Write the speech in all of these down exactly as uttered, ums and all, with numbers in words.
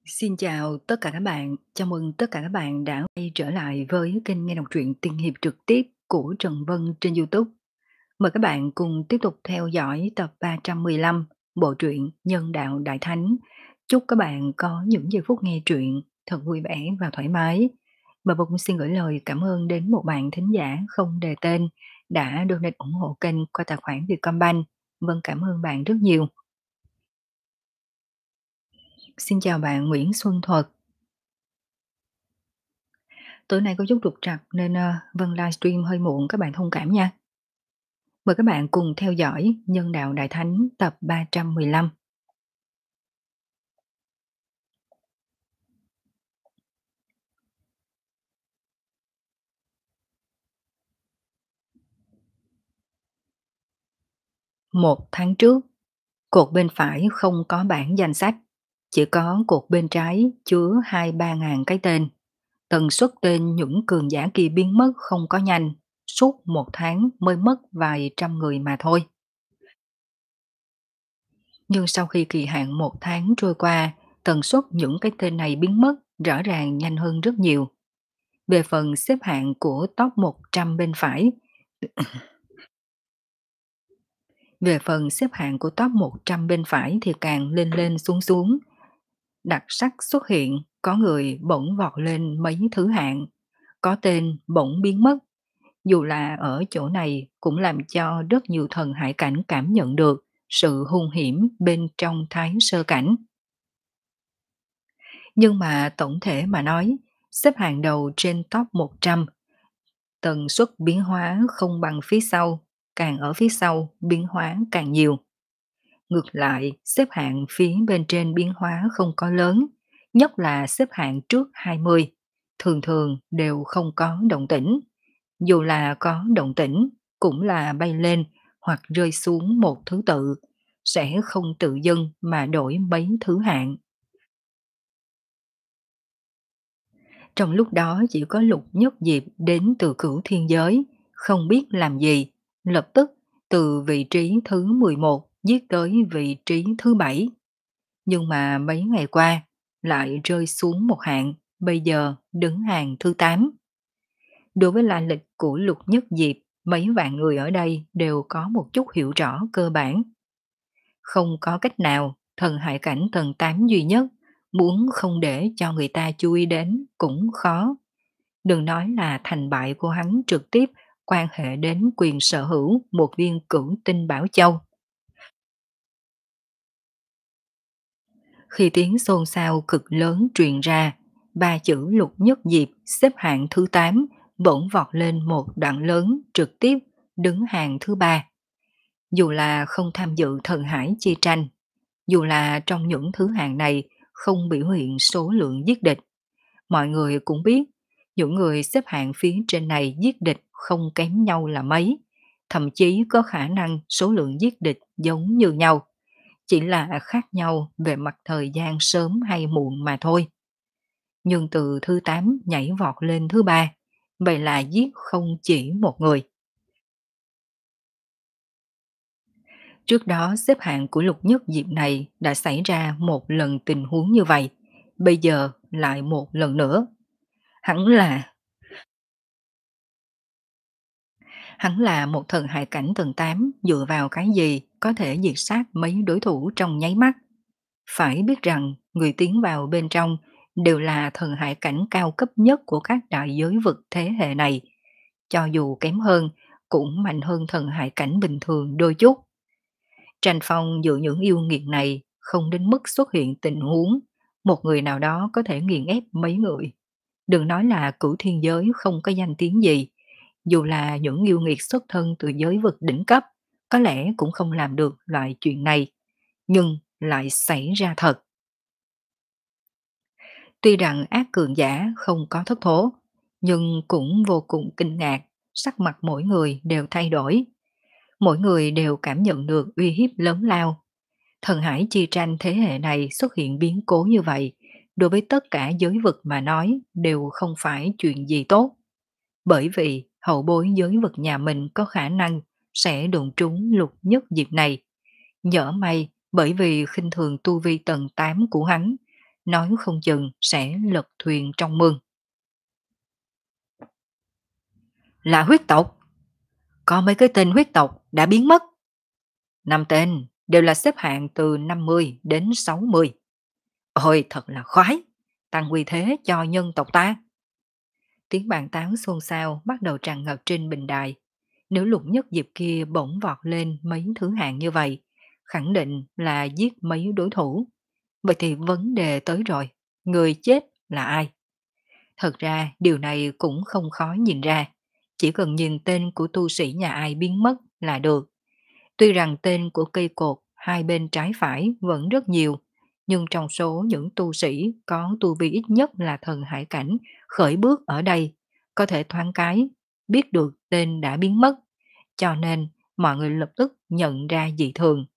Xin chào tất cả các bạn, chào mừng tất cả các bạn đã quay trở lại với kênh nghe đọc truyện tiên hiệp trực tiếp của Trần Vân trên YouTube. Mời các bạn cùng tiếp tục theo dõi tập ba trăm mười lăm bộ truyện Nhân đạo Đại Thánh. Chúc các bạn có những giây phút nghe truyện thật vui vẻ và thoải mái. Và Vân cũng xin gửi lời cảm ơn đến một bạn thính giả không đề tên đã donate ủng hộ kênh qua tài khoản Vietcombank. Vân cảm ơn bạn rất nhiều. Xin chào bạn Nguyễn Xuân Thuật. Tối nay có chút trục trặc nên, ơ, Vân livestream hơi muộn, các bạn thông cảm nha. Mời các bạn cùng theo dõi Nhân đạo Đại Thánh tập ba trăm mười lăm. Một tháng trước, cột bên phải không có bảng danh sách, chỉ có cột bên trái chứa hai ba ngàn cái tên. Tần suất tên những cường giả kia biến mất không có nhanh, suốt một tháng mới mất vài trăm người mà thôi. Nhưng sau khi kỳ hạn một tháng trôi qua, tần suất những cái tên này biến mất rõ ràng nhanh hơn rất nhiều. Về phần xếp hạng của top một trăm bên phải, về phần xếp hạng của top một trăm bên phải thì càng lên lên xuống xuống. Đặc sắc xuất hiện, có người bỗng vọt lên mấy thứ hạng, có tên bỗng biến mất. Dù là ở chỗ này cũng làm cho rất nhiều thần hải cảnh cảm nhận được sự hung hiểm bên trong thái sơ cảnh. Nhưng mà tổng thể mà nói, xếp hàng đầu trên top một trăm, tần suất biến hóa không bằng phía sau, càng ở phía sau biến hóa càng nhiều. Ngược lại, xếp hạng phía bên trên biến hóa không có lớn, nhất là xếp hạng trước hai mươi, thường thường đều không có động tĩnh. Dù là có động tĩnh, cũng là bay lên hoặc rơi xuống một thứ tự, sẽ không tự dưng mà đổi mấy thứ hạng. Trong lúc đó chỉ có Lục Nhất Diệp đến từ cửu thiên giới, không biết làm gì, lập tức từ vị trí thứ mười một giết tới vị trí thứ bảy. Nhưng mà mấy ngày qua lại rơi xuống một hạng, bây giờ đứng hàng thứ tám. Đối với lai lịch của Lục Nhất Diệp, mấy vạn người ở đây đều có một chút hiểu rõ cơ bản. Không có cách nào, thần hải cảnh tầng tám duy nhất, muốn không để cho người ta chú ý đến cũng khó. Đừng nói là thành bại của hắn trực tiếp quan hệ đến quyền sở hữu một viên cửu tinh bảo châu. Khi tiếng xôn xao cực lớn truyền ra, ba chữ Lục Nhất Diệp xếp hạng thứ tám bỗng vọt lên một đoạn lớn trực tiếp đứng hàng thứ ba. Dù là không tham dự thần hải chi tranh, dù là trong những thứ hạng này không biểu hiện số lượng giết địch, mọi người cũng biết những người xếp hạng phía trên này giết địch không kém nhau là mấy, thậm chí có khả năng số lượng giết địch giống như nhau, chỉ là khác nhau về mặt thời gian sớm hay muộn mà thôi. Nhưng từ thứ tám nhảy vọt lên thứ ba, vậy là giết không chỉ một người. Trước đó xếp hạng của Lục Nhất Diệp này đã xảy ra một lần tình huống như vậy, bây giờ lại một lần nữa. Hẳn là Hắn là một thần hải cảnh tầng tám, dựa vào cái gì có thể diệt sát mấy đối thủ trong nháy mắt. Phải biết rằng người tiến vào bên trong đều là thần hải cảnh cao cấp nhất của các đại giới vực thế hệ này. Cho dù kém hơn, cũng mạnh hơn thần hải cảnh bình thường đôi chút. Tranh phong giữa những yêu nghiệt này không đến mức xuất hiện tình huống một người nào đó có thể nghiền ép mấy người. Đừng nói là cửu thiên giới không có danh tiếng gì, dù là những yêu nghiệt xuất thân từ giới vực đỉnh cấp, có lẽ cũng không làm được loại chuyện này, nhưng lại xảy ra thật. Tuy rằng ác cường giả không có thất thố, nhưng cũng vô cùng kinh ngạc, sắc mặt mỗi người đều thay đổi. Mỗi người đều cảm nhận được uy hiếp lớn lao. Thần hải chi tranh thế hệ này xuất hiện biến cố như vậy, đối với tất cả giới vực mà nói đều không phải chuyện gì tốt. Bởi vì hậu bối giới vực nhà mình có khả năng sẽ đụng trúng Lục Nhất Diệp này. Nhỡ may bởi vì khinh thường tu vi tầng tám của hắn, nói không chừng sẽ lật thuyền trong mương. Là huyết tộc, có mấy cái tên huyết tộc đã biến mất. Năm tên đều là xếp hạng từ năm mươi đến sáu mươi. Ôi thật là khoái, tăng uy thế cho nhân tộc ta. Tiếng bàn tán xôn xao bắt đầu tràn ngập trên bình đài. Nếu lục nhất diệp kia bỗng vọt lên mấy thứ hạng như vậy, khẳng định là giết mấy đối thủ. Vậy thì vấn đề tới rồi, người chết là ai? Thật ra điều này cũng không khó nhìn ra, chỉ cần nhìn tên của tu sĩ nhà ai biến mất là được. Tuy rằng tên của cây cột hai bên trái phải vẫn rất nhiều, nhưng trong số những tu sĩ có tu vi ít nhất là thần hải cảnh khởi bước ở đây, có thể thoáng cái biết được tên đã biến mất, cho nên mọi người lập tức nhận ra dị thường.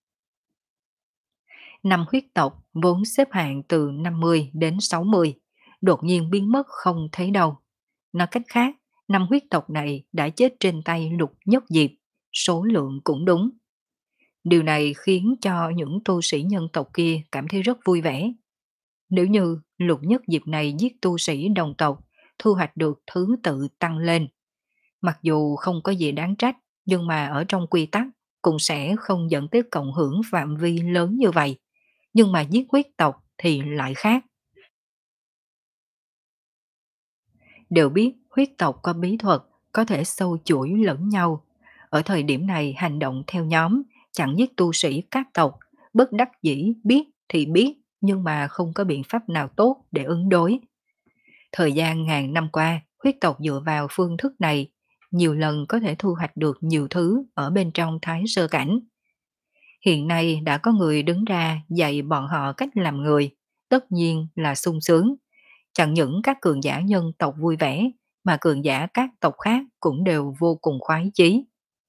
Năm huyết tộc vốn xếp hạng từ năm mươi đến sáu mươi, đột nhiên biến mất không thấy đâu. Nói cách khác, năm huyết tộc này đã chết trên tay Lục Nhất Diệp, số lượng cũng đúng. Điều này khiến cho những tu sĩ nhân tộc kia cảm thấy rất vui vẻ. Nếu như Lục Nhất Diệp này giết tu sĩ đồng tộc, thu hoạch được thứ tự tăng lên. Mặc dù không có gì đáng trách, nhưng mà ở trong quy tắc cũng sẽ không dẫn tới cộng hưởng phạm vi lớn như vậy. Nhưng mà giết huyết tộc thì lại khác. Đều biết huyết tộc có bí thuật, có thể sâu chuỗi lẫn nhau. Ở thời điểm này hành động theo nhóm, chẳng giết tu sĩ các tộc, bất đắc dĩ biết thì biết, nhưng mà không có biện pháp nào tốt để ứng đối. Thời gian ngàn năm qua, huyết tộc dựa vào phương thức này, nhiều lần có thể thu hoạch được nhiều thứ ở bên trong thái sơ cảnh. Hiện nay đã có người đứng ra dạy bọn họ cách làm người, tất nhiên là sung sướng. Chẳng những các cường giả nhân tộc vui vẻ, mà cường giả các tộc khác cũng đều vô cùng khoái chí.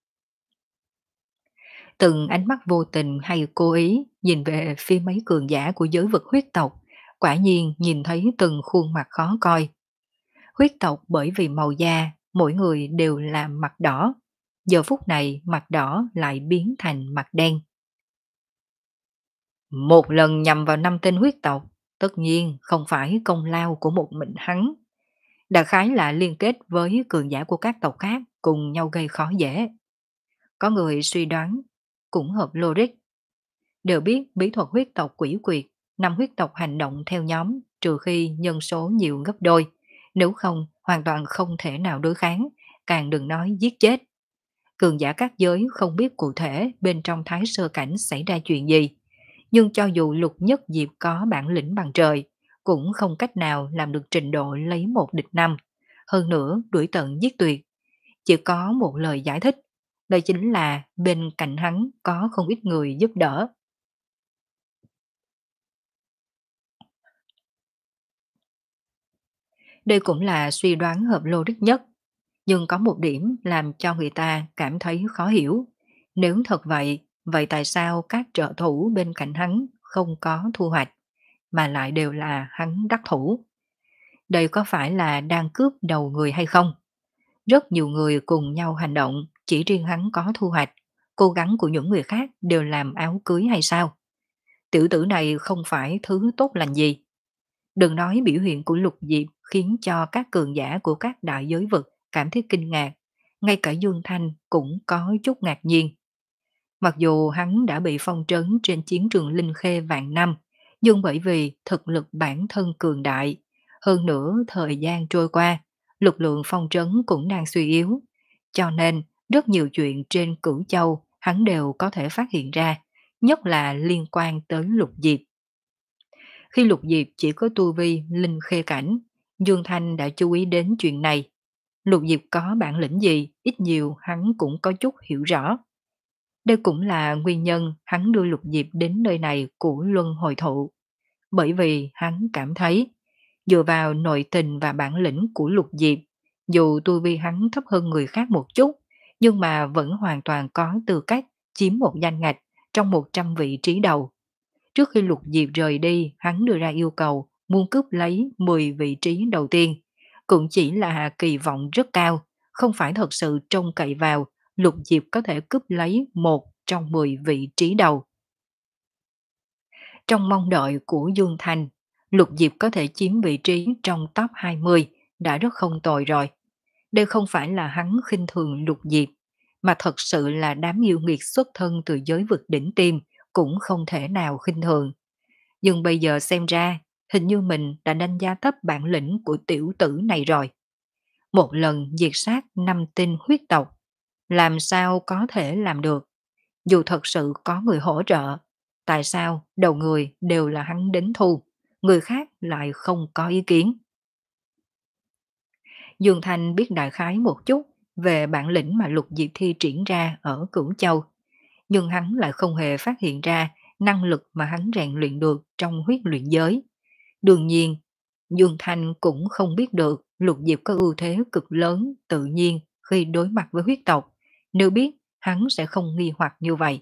Từng ánh mắt vô tình hay cố ý nhìn về phía mấy cường giả của giới vực huyết tộc, quả nhiên nhìn thấy từng khuôn mặt khó coi. Huyết tộc bởi vì màu da, mỗi người đều là mặt đỏ. Giờ phút này mặt đỏ lại biến thành mặt đen. Một lần nhằm vào năm tên huyết tộc, tất nhiên không phải công lao của một mình hắn. Đại khái là liên kết với cường giả của các tộc khác cùng nhau gây khó dễ. Có người suy đoán, cũng hợp logic. Đều biết bí thuật huyết tộc quỷ quyệt, năm huyết tộc hành động theo nhóm trừ khi nhân số nhiều gấp đôi. Nếu không, hoàn toàn không thể nào đối kháng, càng đừng nói giết chết. Cường giả các giới không biết cụ thể bên trong thái sơ cảnh xảy ra chuyện gì. Nhưng cho dù Lục Nhất Diệp có bản lĩnh bằng trời, cũng không cách nào làm được trình độ lấy một địch năm. Hơn nữa đuổi tận giết tuyệt. Chỉ có một lời giải thích, đó chính là bên cạnh hắn có không ít người giúp đỡ. Đây cũng là suy đoán hợp logic nhất, nhưng có một điểm làm cho người ta cảm thấy khó hiểu. Nếu thật vậy, vậy tại sao các trợ thủ bên cạnh hắn không có thu hoạch, mà lại đều là hắn đắc thủ? Đây có phải là đang cướp đầu người hay không? Rất nhiều người cùng nhau hành động, chỉ riêng hắn có thu hoạch, cố gắng của những người khác đều làm áo cưới hay sao? Tiểu tử này không phải thứ tốt lành gì. Đừng nói biểu hiện của Lục Diệp khiến cho các cường giả của các đại giới vực cảm thấy kinh ngạc, ngay cả Dương Thanh cũng có chút ngạc nhiên. Mặc dù hắn đã bị phong trấn trên chiến trường Linh Khê vạn năm, nhưng bởi vì thực lực bản thân cường đại, hơn nữa thời gian trôi qua, lực lượng phong trấn cũng đang suy yếu, cho nên rất nhiều chuyện trên Cửu Châu hắn đều có thể phát hiện ra, nhất là liên quan tới Lục Diệp. Khi Lục Diệp chỉ có tu vi Linh Khê cảnh, Dương Thanh đã chú ý đến chuyện này. Lục Diệp có bản lĩnh gì, ít nhiều hắn cũng có chút hiểu rõ. Đây cũng là nguyên nhân hắn đưa Lục Diệp đến nơi này của Luân Hồi Thụ. Bởi vì hắn cảm thấy, dựa vào nội tình và bản lĩnh của Lục Diệp, dù tu vi hắn thấp hơn người khác một chút, nhưng mà vẫn hoàn toàn có tư cách chiếm một danh ngạch trong một trăm vị trí đầu. Trước khi Lục Diệp rời đi, hắn đưa ra yêu cầu muốn cướp lấy mười vị trí đầu tiên. Cũng chỉ là kỳ vọng rất cao, không phải thật sự trông cậy vào Lục Diệp có thể cướp lấy một trong mười vị trí đầu. Trong mong đợi của Dương Thành, Lục Diệp có thể chiếm vị trí trong top hai mươi đã rất không tồi rồi. Đây không phải là hắn khinh thường Lục Diệp, mà thật sự là đám yêu nghiệt xuất thân từ giới vực đỉnh tiêm cũng không thể nào khinh thường. Nhưng bây giờ xem ra, hình như mình đã đánh giá thấp bản lĩnh của tiểu tử này rồi. Một lần diệt sát năm tinh huyết tộc, làm sao có thể làm được? Dù thật sự có người hỗ trợ, tại sao đầu người đều là hắn đến thu, người khác lại không có ý kiến? Dương Thanh biết đại khái một chút về bản lĩnh mà Lục Diệp thi triển ra ở Cửu Châu, nhưng hắn lại không hề phát hiện ra năng lực mà hắn rèn luyện được trong huyết luyện giới. Đương nhiên, Dương Thanh cũng không biết được Lục Diệp có ưu thế cực lớn tự nhiên khi đối mặt với huyết tộc, nếu biết hắn sẽ không nghi hoặc như vậy.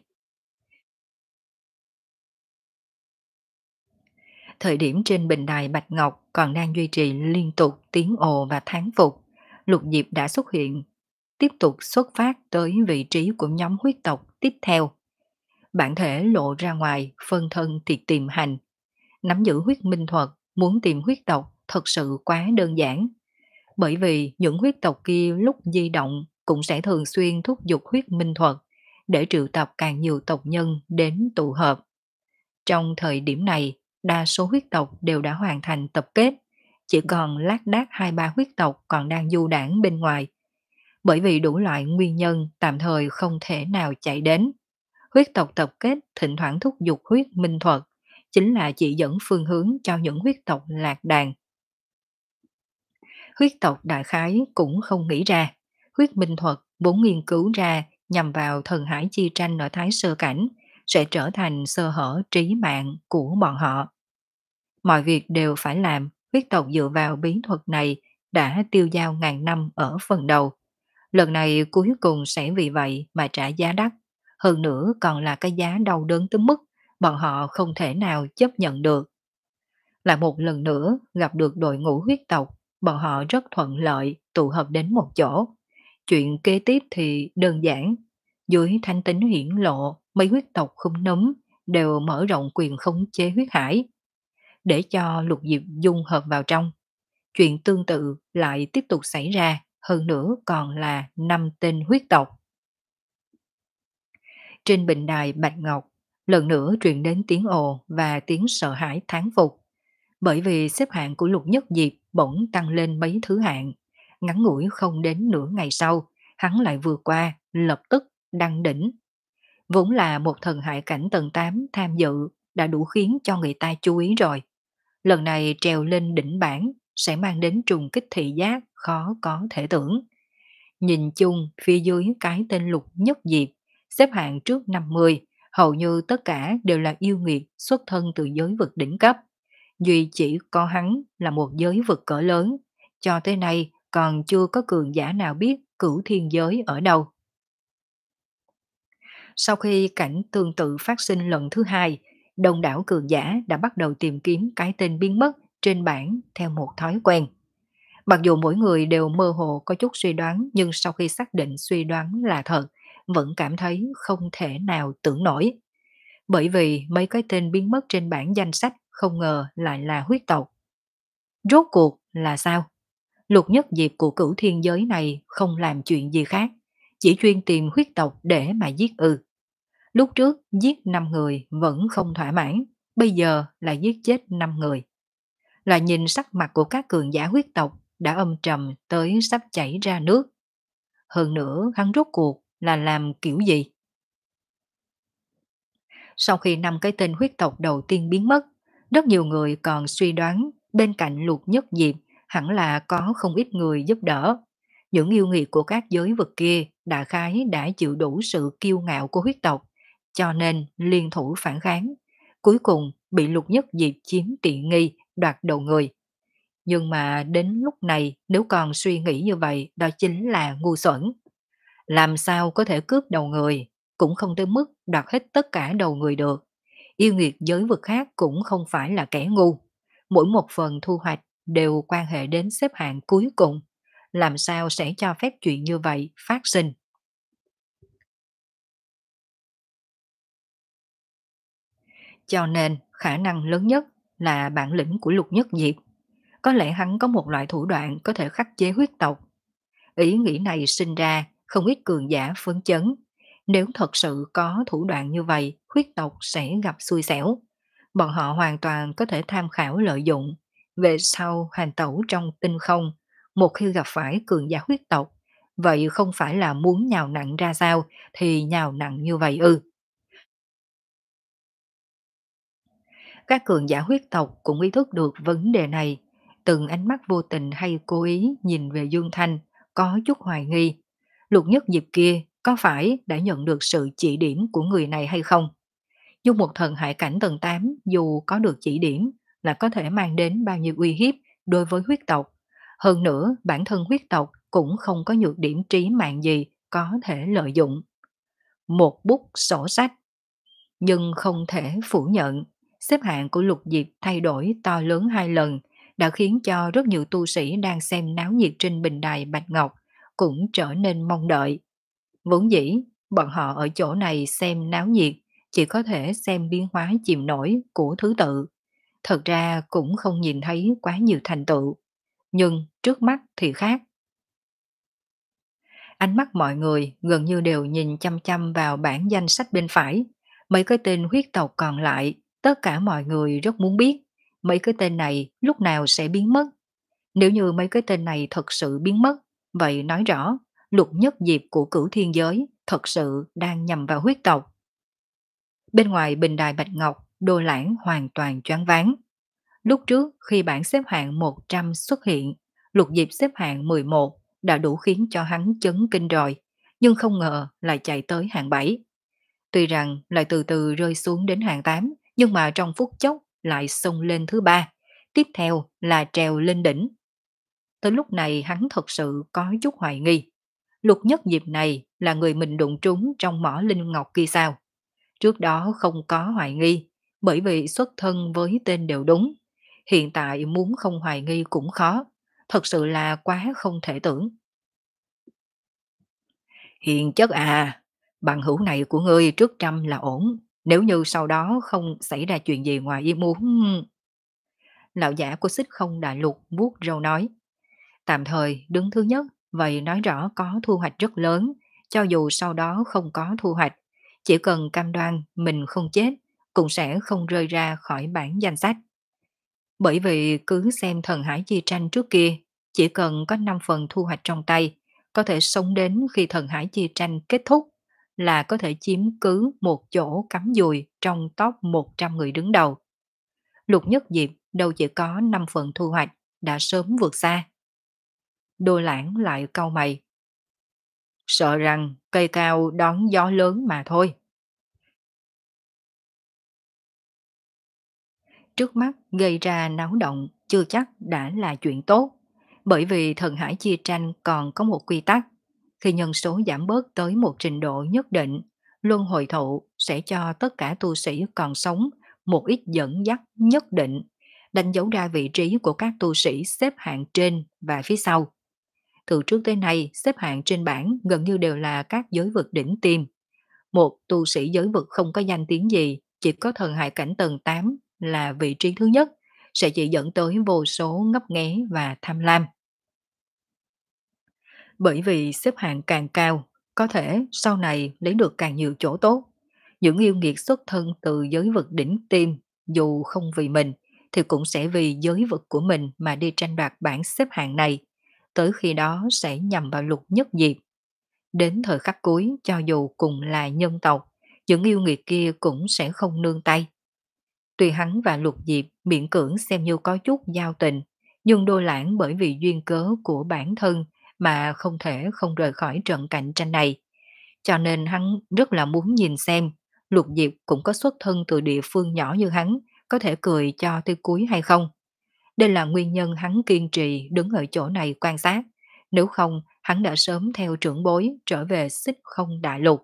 Thời điểm trên bình đài Bạch Ngọc còn đang duy trì liên tục tiếng ồ và thán phục, Lục Diệp đã xuất hiện, tiếp tục xuất phát tới vị trí của nhóm huyết tộc tiếp theo. Bản thể lộ ra ngoài, phân thân thì tìm hành. Nắm giữ huyết minh thuật, muốn tìm huyết tộc thật sự quá đơn giản. Bởi vì những huyết tộc kia lúc di động cũng sẽ thường xuyên thúc giục huyết minh thuật để triệu tập càng nhiều tộc nhân đến tụ hợp. Trong thời điểm này, đa số huyết tộc đều đã hoàn thành tập kết, chỉ còn lác đác hai ba huyết tộc còn đang du đảng bên ngoài. Bởi vì đủ loại nguyên nhân tạm thời không thể nào chạy đến. Huyết tộc tập kết thỉnh thoảng thúc giục huyết minh thuật, chính là chỉ dẫn phương hướng cho những huyết tộc lạc đàn. Huyết tộc đại khái cũng không nghĩ ra, huyết minh thuật vốn nghiên cứu ra nhằm vào thần hải chi tranh ở Thái Sơ Cảnh, sẽ trở thành sơ hở trí mạng của bọn họ. Mọi việc đều phải làm, huyết tộc dựa vào bí thuật này đã tiêu dao ngàn năm ở phần đầu. Lần này cuối cùng sẽ vì vậy mà trả giá đắt, hơn nữa còn là cái giá đau đớn tới mức bọn họ không thể nào chấp nhận được. Lại một lần nữa gặp được đội ngũ huyết tộc, bọn họ rất thuận lợi tụ hợp đến một chỗ. Chuyện kế tiếp thì đơn giản, dưới thanh tính hiển lộ, mấy huyết tộc không nấm đều mở rộng quyền khống chế huyết hải, để cho Lục Diệp dung hợp vào trong. Chuyện tương tự lại tiếp tục xảy ra, hơn nữa còn là năm tên huyết tộc. Trên bình đài Bạch Ngọc, lần nữa truyền đến tiếng ồ và tiếng sợ hãi thán phục. Bởi vì xếp hạng của Lục Nhất Diệp bỗng tăng lên mấy thứ hạng. Ngắn ngủi không đến nửa ngày sau, hắn lại vừa qua, lập tức đăng đỉnh. Vốn là một thần hải cảnh tầng tám tham dự đã đủ khiến cho người ta chú ý rồi. Lần này trèo lên đỉnh bảng sẽ mang đến trùng kích thị giác khó có thể tưởng. Nhìn chung phía dưới cái tên Lục Nhất Diệp, xếp hạng trước năm mươi, hầu như tất cả đều là yêu nghiệt xuất thân từ giới vực đỉnh cấp. Duy chỉ có hắn là một giới vực cỡ lớn, cho tới nay còn chưa có cường giả nào biết cửu thiên giới ở đâu. Sau khi cảnh tương tự phát sinh lần thứ hai, đông đảo cường giả đã bắt đầu tìm kiếm cái tên biến mất trên bảng theo một thói quen. Mặc dù mỗi người đều mơ hồ có chút suy đoán, nhưng sau khi xác định suy đoán là thật, vẫn cảm thấy không thể nào tưởng nổi. Bởi vì mấy cái tên biến mất trên bảng danh sách không ngờ lại là huyết tộc. Rốt cuộc là sao? Lục Nhất Diệp của cửu thiên giới này không làm chuyện gì khác, chỉ chuyên tìm huyết tộc để mà giết ư. Lúc trước giết năm người vẫn không thỏa mãn, bây giờ là giết chết năm người. Là nhìn sắc mặt của các cường giả huyết tộc đã âm trầm tới sắp chảy ra nước. Hơn nữa hắn rốt cuộc là làm kiểu gì? Sau khi năm cái tên huyết tộc đầu tiên biến mất, rất nhiều người còn suy đoán bên cạnh Lục Nhất Diệp hẳn là có không ít người giúp đỡ. Những yêu nghiệt của các giới vực kia đã khái đã chịu đủ sự kiêu ngạo của huyết tộc, cho nên liên thủ phản kháng. Cuối cùng bị Lục Nhất Diệp chiếm tiện nghi, đoạt đầu người. Nhưng mà đến lúc này nếu còn suy nghĩ như vậy đó chính là ngu xuẩn. Làm sao có thể cướp đầu người, cũng không tới mức đoạt hết tất cả đầu người được. Yêu nghiệt giới vực khác cũng không phải là kẻ ngu. Mỗi một phần thu hoạch đều quan hệ đến xếp hạng cuối cùng. Làm sao sẽ cho phép chuyện như vậy phát sinh? Cho nên khả năng lớn nhất là bản lĩnh của Lục Nhất Diệp. Có lẽ hắn có một loại thủ đoạn có thể khắc chế huyết tộc. Ý nghĩ này sinh ra không ít cường giả phấn chấn. Nếu thật sự có thủ đoạn như vậy, huyết tộc sẽ gặp xui xẻo. Bọn họ hoàn toàn có thể tham khảo lợi dụng. Về sau hành tẩu trong tinh không, một khi gặp phải cường giả huyết tộc, vậy không phải là muốn nhào nặng ra sao thì nhào nặng như vậy ư. Các cường giả huyết tộc cũng ý thức được vấn đề này. Từng ánh mắt vô tình hay cố ý nhìn về Dương Thanh, có chút hoài nghi. Lục Nhất Diệp kia có phải đã nhận được sự chỉ điểm của người này hay không? Dung một thần hải cảnh tầng tám dù có được chỉ điểm là có thể mang đến bao nhiêu uy hiếp đối với huyết tộc. Hơn nữa, bản thân huyết tộc cũng không có nhược điểm trí mạng gì có thể lợi dụng. Một bút sổ sách, nhưng không thể phủ nhận, xếp hạng của Lục Diệp thay đổi to lớn hai lần đã khiến cho rất nhiều tu sĩ đang xem náo nhiệt trên bình đài Bạch Ngọc cũng trở nên mong đợi. Vốn dĩ, bọn họ ở chỗ này xem náo nhiệt, chỉ có thể xem biến hóa chìm nổi của thứ tự. Thật ra cũng không nhìn thấy quá nhiều thành tựu. Nhưng trước mắt thì khác. Ánh mắt mọi người gần như đều nhìn chăm chăm vào bảng danh sách bên phải. Mấy cái tên huyết tộc còn lại, tất cả mọi người rất muốn biết mấy cái tên này lúc nào sẽ biến mất. Nếu như mấy cái tên này thật sự biến mất, vậy nói rõ Lục Nhất Diệp của Cửu Thiên Giới thật sự đang nhằm vào huyết tộc. Bên ngoài bình đài Bạch Ngọc, Đô Lãng hoàn toàn choáng váng. Lúc trước khi bảng xếp hạng một trăm xuất hiện, Lục Diệp xếp hạng mười một đã đủ khiến cho hắn chấn kinh rồi, nhưng không ngờ lại chạy tới hạng bảy. Tuy rằng lại từ từ rơi xuống đến hạng tám, nhưng mà trong phút chốc lại xông lên thứ ba, tiếp theo là trèo lên đỉnh. Tới lúc này hắn thật sự có chút hoài nghi. Lục Nhất Diệp này là người mình đụng trúng trong mỏ linh ngọc kia sao? Trước đó không có hoài nghi, bởi vì xuất thân với tên đều đúng. Hiện tại muốn không hoài nghi cũng khó, thật sự là quá không thể tưởng. Hiền chất à, bằng hữu này của ngươi trước trăm là ổn, nếu như sau đó không xảy ra chuyện gì ngoài ý muốn. Lão giả của xích không đại lục vuốt râu nói, tạm thời đứng thứ nhất, vậy nói rõ có thu hoạch rất lớn, cho dù sau đó không có thu hoạch, chỉ cần cam đoan mình không chết, cũng sẽ không rơi ra khỏi bảng danh sách. Bởi vì cứ xem thần hải chi tranh trước kia, chỉ cần có năm phần thu hoạch trong tay, có thể sống đến khi thần hải chi tranh kết thúc, là có thể chiếm cứ một chỗ cắm dùi trong top một trăm người đứng đầu. Lục Nhất Diệp đâu chỉ có năm phần thu hoạch, đã sớm vượt xa. Đô Lãng lại cau mày. Sợ rằng cây cao đón gió lớn mà thôi. Trước mắt gây ra náo động chưa chắc đã là chuyện tốt, bởi vì thần hải chia tranh còn có một quy tắc. Khi nhân số giảm bớt tới một trình độ nhất định, luân hồi thụ sẽ cho tất cả tu sĩ còn sống một ít dẫn dắt nhất định, đánh dấu ra vị trí của các tu sĩ xếp hạng trên và phía sau. Từ trước tới nay, xếp hạng trên bảng gần như đều là các giới vực đỉnh tiêm. Một tu sĩ giới vực không có danh tiếng gì, chỉ có thần hải cảnh tầng tám là vị trí thứ nhất, sẽ chỉ dẫn tới vô số ngấp nghé và tham lam. Bởi vì xếp hạng càng cao, có thể sau này lấy được càng nhiều chỗ tốt. Những yêu nghiệt xuất thân từ giới vực đỉnh tiêm, dù không vì mình, thì cũng sẽ vì giới vực của mình mà đi tranh đoạt bảng xếp hạng này. Tới khi đó sẽ nhằm vào Lục Nhất Diệp. Đến thời khắc cuối, cho dù cùng là nhân tộc, những yêu nghiệt kia cũng sẽ không nương tay. Tuy hắn và Lục Diệp miễn cưỡng xem như có chút giao tình, nhưng Đô Lãng bởi vì duyên cớ của bản thân mà không thể không rời khỏi trận cạnh tranh này. Cho nên hắn rất là muốn nhìn xem Lục Diệp cũng có xuất thân từ địa phương nhỏ như hắn, có thể cười cho tới cuối hay không. Đây là nguyên nhân hắn kiên trì đứng ở chỗ này quan sát. Nếu không, hắn đã sớm theo trưởng bối trở về xích không đại lục.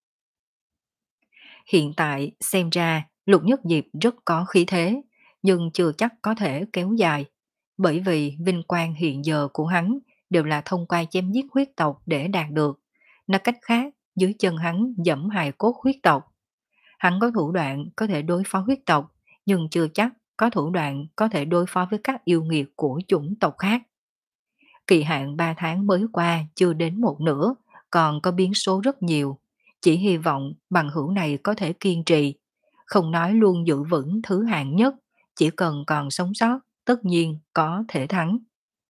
Hiện tại xem ra Lục Nhất Diệp rất có khí thế, nhưng chưa chắc có thể kéo dài, bởi vì vinh quang hiện giờ của hắn đều là thông qua chém giết huyết tộc để đạt được. Nói cách khác, dưới chân hắn dẫm hài cốt huyết tộc. Hắn có thủ đoạn có thể đối phó huyết tộc, nhưng chưa chắc có thủ đoạn có thể đối phó với các yêu nghiệt của chủng tộc khác. Kỳ hạn ba tháng mới qua chưa đến một nửa, còn có biến số rất nhiều. Chỉ hy vọng bằng hữu này có thể kiên trì, không nói luôn giữ vững thứ hạng nhất, chỉ cần còn sống sót, tất nhiên có thể thắng.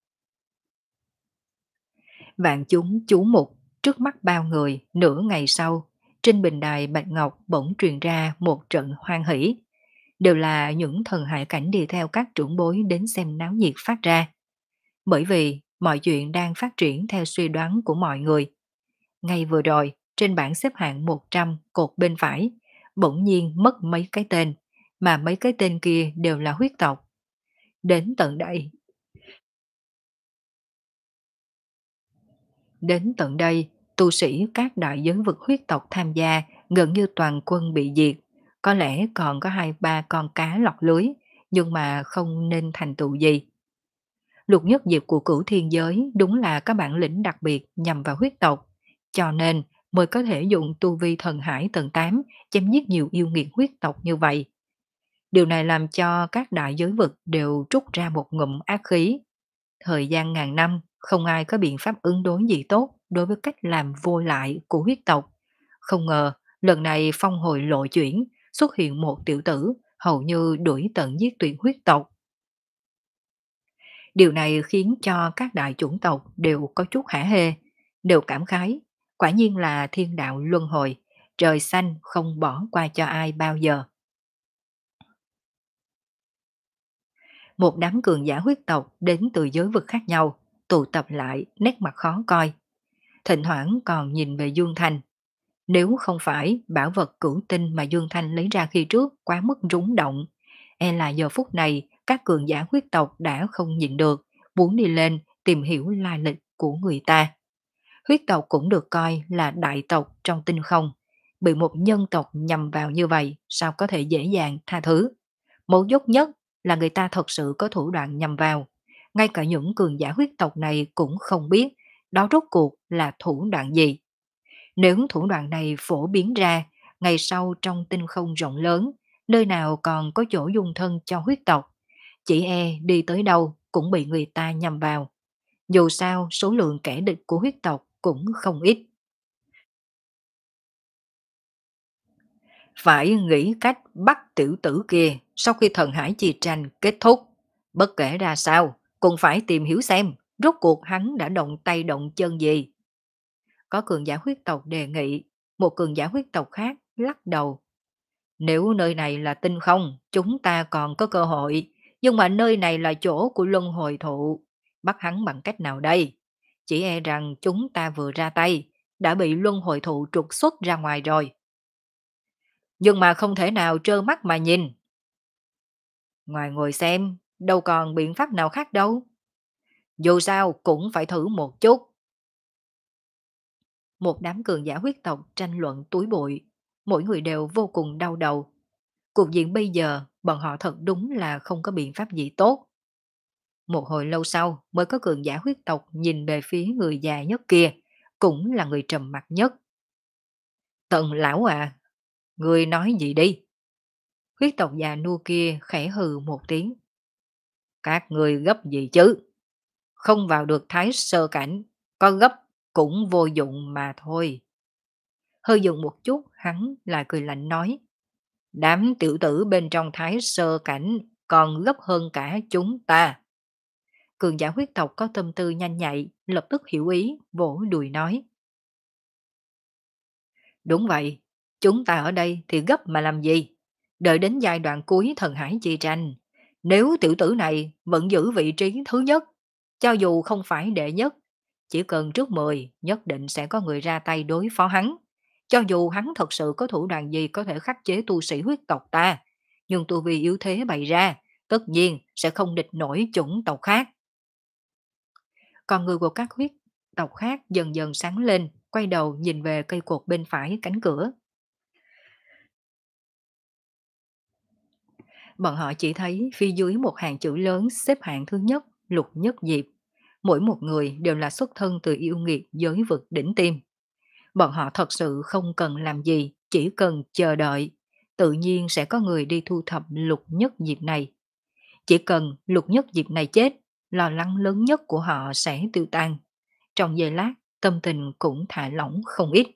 Vạn chúng chú mục trước mắt bao người, nửa ngày sau, trên bình đài Bạch Ngọc bỗng truyền ra một trận hoan hỷ. Đều là những thần hải cảnh đi theo các trưởng bối đến xem náo nhiệt phát ra. Bởi vì mọi chuyện đang phát triển theo suy đoán của mọi người. Ngay vừa rồi, trên bảng xếp hạng một trăm cột bên phải, bỗng nhiên mất mấy cái tên, mà mấy cái tên kia đều là huyết tộc. Đến tận đây, đến tận đây, tu sĩ các đại giới vực huyết tộc tham gia gần như toàn quân bị diệt. Có lẽ còn có hai ba con cá lọt lưới, nhưng mà không nên thành tựu gì. Lục nhất diệp của cửu thiên giới đúng là có bản lĩnh đặc biệt nhằm vào huyết tộc, cho nên mới có thể dùng tu vi thần hải tầng tám chém giết nhiều yêu nghiệt huyết tộc như vậy. Điều này làm cho các đại giới vực đều trút ra một ngụm ác khí. Thời gian ngàn năm, không ai có biện pháp ứng đối gì tốt đối với cách làm vô lại của huyết tộc. Không ngờ, lần này phong hồi lộ chuyển, xuất hiện một tiểu tử, hầu như đuổi tận giết tuyệt huyết tộc. Điều này khiến cho các đại chủng tộc đều có chút hả hê, đều cảm khái, quả nhiên là thiên đạo luân hồi, trời xanh không bỏ qua cho ai bao giờ. Một đám cường giả huyết tộc đến từ giới vực khác nhau, tụ tập lại, nét mặt khó coi. Thỉnh thoảng còn nhìn về Dương Thanh. Nếu không phải bảo vật cửu tinh mà Dương Thanh lấy ra khi trước quá mức rúng động, e là giờ phút này các cường giả huyết tộc đã không nhịn được, muốn đi lên tìm hiểu lai lịch của người ta. Huyết tộc cũng được coi là đại tộc trong tinh không. Bị một nhân tộc nhầm vào như vậy sao có thể dễ dàng tha thứ. Mấu chốt nhất là người ta thật sự có thủ đoạn nhầm vào. Ngay cả những cường giả huyết tộc này cũng không biết đó rốt cuộc là thủ đoạn gì. Nếu thủ đoạn này phổ biến ra, ngày sau trong tinh không rộng lớn, nơi nào còn có chỗ dung thân cho huyết tộc, chỉ e đi tới đâu cũng bị người ta nhầm vào. Dù sao số lượng kẻ địch của huyết tộc cũng không ít. Phải nghĩ cách bắt tiểu tử kia sau khi thần hải chi tranh kết thúc. Bất kể ra sao, cũng phải tìm hiểu xem rốt cuộc hắn đã động tay động chân gì. Có cường giả huyết tộc đề nghị, một cường giả huyết tộc khác lắc đầu. Nếu nơi này là tinh không, chúng ta còn có cơ hội, nhưng mà nơi này là chỗ của luân hồi thụ. Bắt hắn bằng cách nào đây? Chỉ e rằng chúng ta vừa ra tay, đã bị luân hồi thụ trục xuất ra ngoài rồi. Nhưng mà không thể nào trơ mắt mà nhìn. Ngoài ngồi xem, đâu còn biện pháp nào khác đâu. Dù sao cũng phải thử một chút. Một đám cường giả huyết tộc tranh luận túi bụi, mỗi người đều vô cùng đau đầu. Cuộc diện bây giờ, bọn họ thật đúng là không có biện pháp gì tốt. Một hồi lâu sau mới có cường giả huyết tộc nhìn về phía người già nhất kia, cũng là người trầm mặc nhất. Tần lão à, người nói gì đi? Huyết tộc già nua kia khẽ hừ một tiếng. Các người gấp gì chứ? Không vào được thái sơ cảnh, có gấp cũng vô dụng mà thôi. Hơi dừng một chút, hắn lại cười lạnh nói. Đám tiểu tử bên trong thái sơ cảnh còn gấp hơn cả chúng ta. Cường giả huyết tộc có tâm tư nhanh nhạy, lập tức hiểu ý, vỗ đùi nói. Đúng vậy, chúng ta ở đây thì gấp mà làm gì? Đợi đến giai đoạn cuối thần hải chi tranh, nếu tiểu tử này vẫn giữ vị trí thứ nhất, cho dù không phải đệ nhất, chỉ cần trước mười nhất định sẽ có người ra tay đối phó hắn. Cho dù hắn thật sự có thủ đoạn gì có thể khắc chế tu sĩ huyết tộc ta, nhưng tu vi yếu thế bày ra, tất nhiên sẽ không địch nổi chủng tộc khác. Còn người của các huyết tộc khác dần dần sáng lên, quay đầu nhìn về cây cột bên phải cánh cửa. Bọn họ chỉ thấy phía dưới một hàng chữ lớn xếp hạng thứ nhất, Lục Nhất Diệp. Mỗi một người đều là xuất thân từ yêu nghiệt giới vực đỉnh tim. Bọn họ thật sự không cần làm gì, chỉ cần chờ đợi. Tự nhiên sẽ có người đi thu thập Lục Nhất Diệp này. Chỉ cần Lục Nhất Diệp này chết, lo lắng lớn nhất của họ sẽ tiêu tan. Trong giây lát, tâm tình cũng thả lỏng không ít.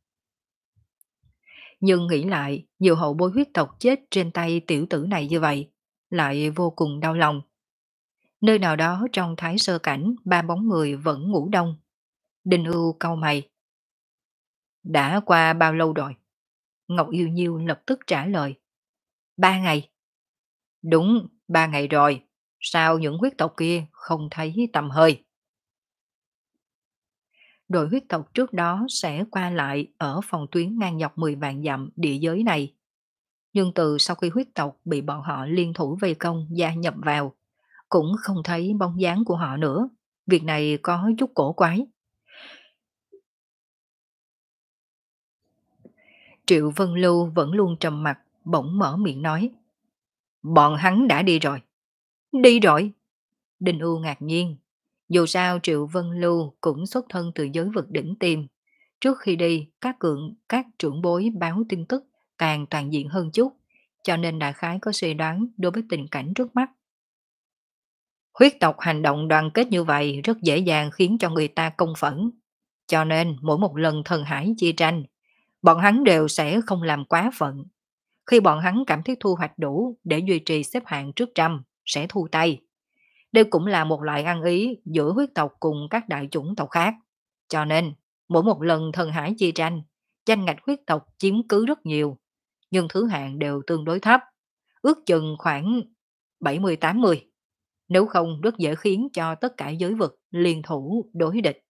Nhưng nghĩ lại, nhiều hậu bối huyết tộc chết trên tay tiểu tử này như vậy, lại vô cùng đau lòng. Nơi nào đó trong thái sơ cảnh, ba bóng người vẫn ngủ đông. Đinh Ưu cau mày. Đã qua bao lâu rồi? Ngọc Yêu Nhiêu lập tức trả lời. Ba ngày. Đúng, ba ngày rồi. Sao những huyết tộc kia không thấy tầm hơi? Đội huyết tộc trước đó sẽ qua lại ở phòng tuyến ngang dọc mười vạn dặm địa giới này. Nhưng từ sau khi huyết tộc bị bọn họ liên thủ vây công gia nhập vào, cũng không thấy bóng dáng của họ nữa. Việc này có chút cổ quái. Triệu Vân Lưu vẫn luôn trầm mặt, bỗng mở miệng nói. Bọn hắn đã đi rồi. Đi rồi. Đinh U ngạc nhiên. Dù sao Triệu Vân Lưu cũng xuất thân từ giới vực đỉnh tiêm. Trước khi đi, các cường, các trưởng bối báo tin tức càng toàn diện hơn chút, cho nên đại khái có suy đoán đối với tình cảnh trước mắt. Huyết tộc hành động đoàn kết như vậy rất dễ dàng khiến cho người ta công phẫn. Cho nên mỗi một lần thần hải chia tranh, bọn hắn đều sẽ không làm quá phận. Khi bọn hắn cảm thấy thu hoạch đủ để duy trì xếp hạng trước trăm, sẽ thu tay. Đây cũng là một loại ăn ý giữa huyết tộc cùng các đại chủng tộc khác. Cho nên, mỗi một lần thần hải chia tranh, danh ngạch huyết tộc chiếm cứ rất nhiều, nhưng thứ hạng đều tương đối thấp, ước chừng khoảng bảy mươi tám mươi. Nếu không rất dễ khiến cho tất cả giới vực liên thủ đối địch.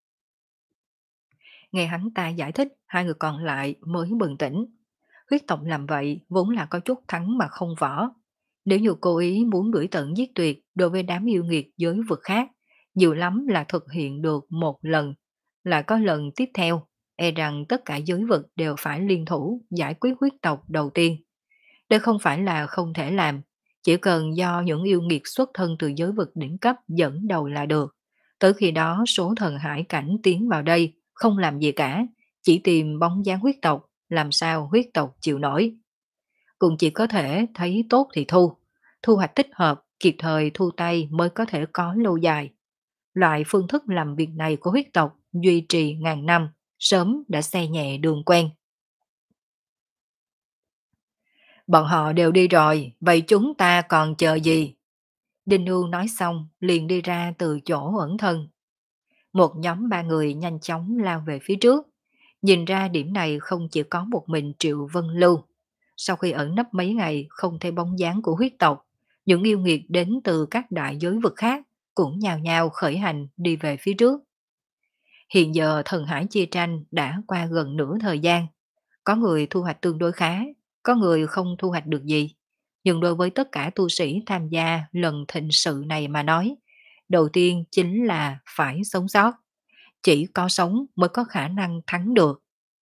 Nghe hắn ta giải thích, hai người còn lại mới bừng tỉnh. Huyết tộc làm vậy vốn là có chút thắng mà không võ. Nếu như cố ý muốn đuổi tận giết tuyệt đối với đám yêu nghiệt giới vực khác, nhiều lắm là thực hiện được một lần. Là có lần tiếp theo, e rằng tất cả giới vực đều phải liên thủ giải quyết huyết tộc đầu tiên. Đây không phải là không thể làm, chỉ cần do những yêu nghiệt xuất thân từ giới vực đỉnh cấp dẫn đầu là được. Tới khi đó số thần hải cảnh tiến vào đây, không làm gì cả, chỉ tìm bóng dáng huyết tộc, làm sao huyết tộc chịu nổi. Cũng chỉ có thể thấy tốt thì thu, thu hoạch thích hợp, kịp thời thu tay mới có thể có lâu dài. Loại phương thức làm việc này của huyết tộc duy trì ngàn năm, sớm đã xe nhẹ đường quen. Bọn họ đều đi rồi, vậy chúng ta còn chờ gì? Đinh Nhu nói xong, liền đi ra từ chỗ ẩn thân. Một nhóm ba người nhanh chóng lao về phía trước. Nhìn ra điểm này không chỉ có một mình Triệu Vân Lưu. Sau khi ẩn nấp mấy ngày không thấy bóng dáng của huyết tộc, những yêu nghiệt đến từ các đại giới vực khác cũng nhào nhào khởi hành đi về phía trước. Hiện giờ thần hải chia tranh đã qua gần nửa thời gian. Có người thu hoạch tương đối khá, có người không thu hoạch được gì. Nhưng đối với tất cả tu sĩ tham gia lần thịnh sự này mà nói, đầu tiên chính là phải sống sót. Chỉ có sống mới có khả năng thắng được.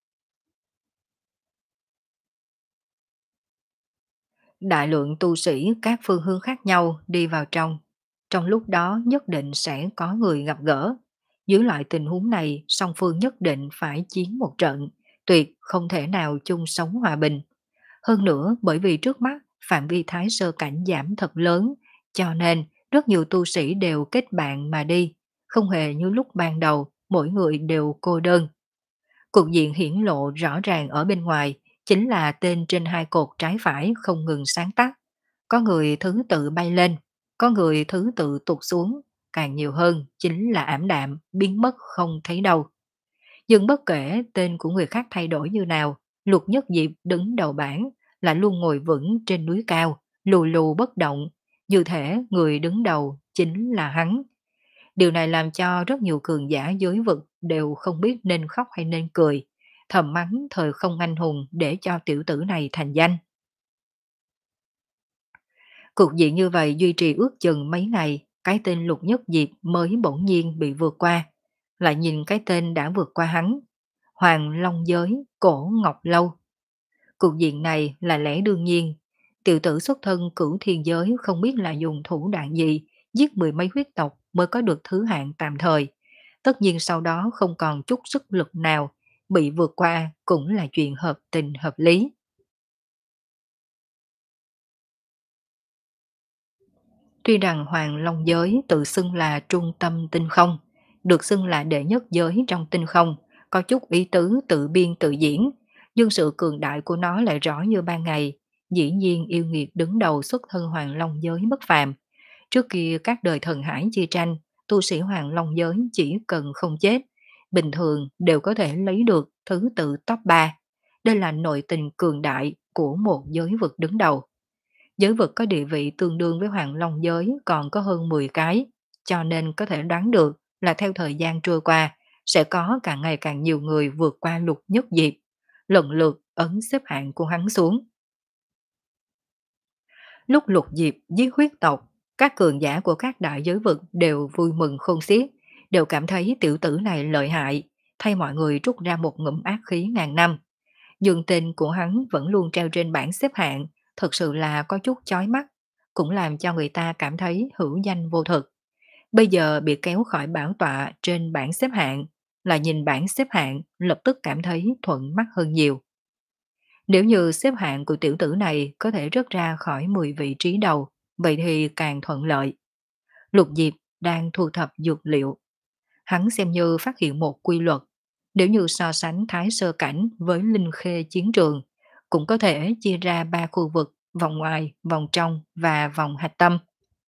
Đại lượng tu sĩ các phương hướng khác nhau đi vào trong. Trong lúc đó nhất định sẽ có người gặp gỡ. Dưới loại tình huống này, song phương nhất định phải chiến một trận, tuyệt không thể nào chung sống hòa bình. Hơn nữa bởi vì trước mắt phạm vi thái sơ cảnh giảm thật lớn, cho nên rất nhiều tu sĩ đều kết bạn mà đi, không hề như lúc ban đầu mỗi người đều cô đơn. Cục diện hiển lộ rõ ràng ở bên ngoài chính là tên trên hai cột trái phải không ngừng sáng tắt. Có người thứ tự bay lên, có người thứ tự tụt xuống, càng nhiều hơn chính là ảm đạm, biến mất không thấy đâu. Nhưng bất kể tên của người khác thay đổi như nào, Lục Nhất Diệp đứng đầu bảng là luôn ngồi vững trên núi cao, lù lù bất động, như thể người đứng đầu chính là hắn. Điều này làm cho rất nhiều cường giả giới vực đều không biết nên khóc hay nên cười, thầm mắng thời không anh hùng để cho tiểu tử này thành danh. Cục diện như vậy duy trì ước chừng mấy ngày, cái tên Lục Nhất Diệp mới bỗng nhiên bị vượt qua. Lại nhìn cái tên đã vượt qua hắn, Hoàng Long Giới, Cổ Ngọc Lâu. Cục diện này là lẽ đương nhiên, tiểu tử xuất thân cửu thiên giới không biết là dùng thủ đoạn gì, giết mười mấy huyết tộc mới có được thứ hạng tạm thời. Tất nhiên sau đó không còn chút sức lực nào, bị vượt qua cũng là chuyện hợp tình hợp lý. Tuy rằng Hoàng Long Giới tự xưng là trung tâm tinh không, được xưng là đệ nhất giới trong tinh không, có chút ý tứ tự biên tự diễn, nhưng sự cường đại của nó lại rõ như ban ngày. Dĩ nhiên yêu nghiệt đứng đầu xuất thân Hoàng Long Giới bất phàm. Trước kia các đời thần hải chia tranh, tu sĩ Hoàng Long Giới chỉ cần không chết, bình thường đều có thể lấy được thứ tự top ba. Đây là nội tình cường đại của một giới vực đứng đầu. Giới vực có địa vị tương đương với Hoàng Long giới còn có hơn mười cái, cho nên có thể đoán được là theo thời gian trôi qua, sẽ có càng ngày càng nhiều người vượt qua Lục Nhất Diệp, lần lượt ấn xếp hạng của hắn xuống. Lúc Lục Diệp giết huyết tộc, các cường giả của các đại giới vực đều vui mừng khôn xiết, đều cảm thấy tiểu tử này lợi hại, thay mọi người trút ra một ngụm ác khí ngàn năm. Nhưng tên của hắn vẫn luôn treo trên bảng xếp hạng, thật sự là có chút chói mắt, cũng làm cho người ta cảm thấy hữu danh vô thực. Bây giờ bị kéo khỏi bảo tọa trên bảng xếp hạng, là nhìn bảng xếp hạng lập tức cảm thấy thuận mắt hơn nhiều. Nếu như xếp hạng của tiểu tử này có thể rớt ra khỏi mười vị trí đầu, vậy thì càng thuận lợi. Lục Diệp đang thu thập dược liệu. Hắn xem như phát hiện một quy luật. Nếu như so sánh thái sơ cảnh với linh khê chiến trường, cũng có thể chia ra ba khu vực, vòng ngoài, vòng trong và vòng hạch tâm.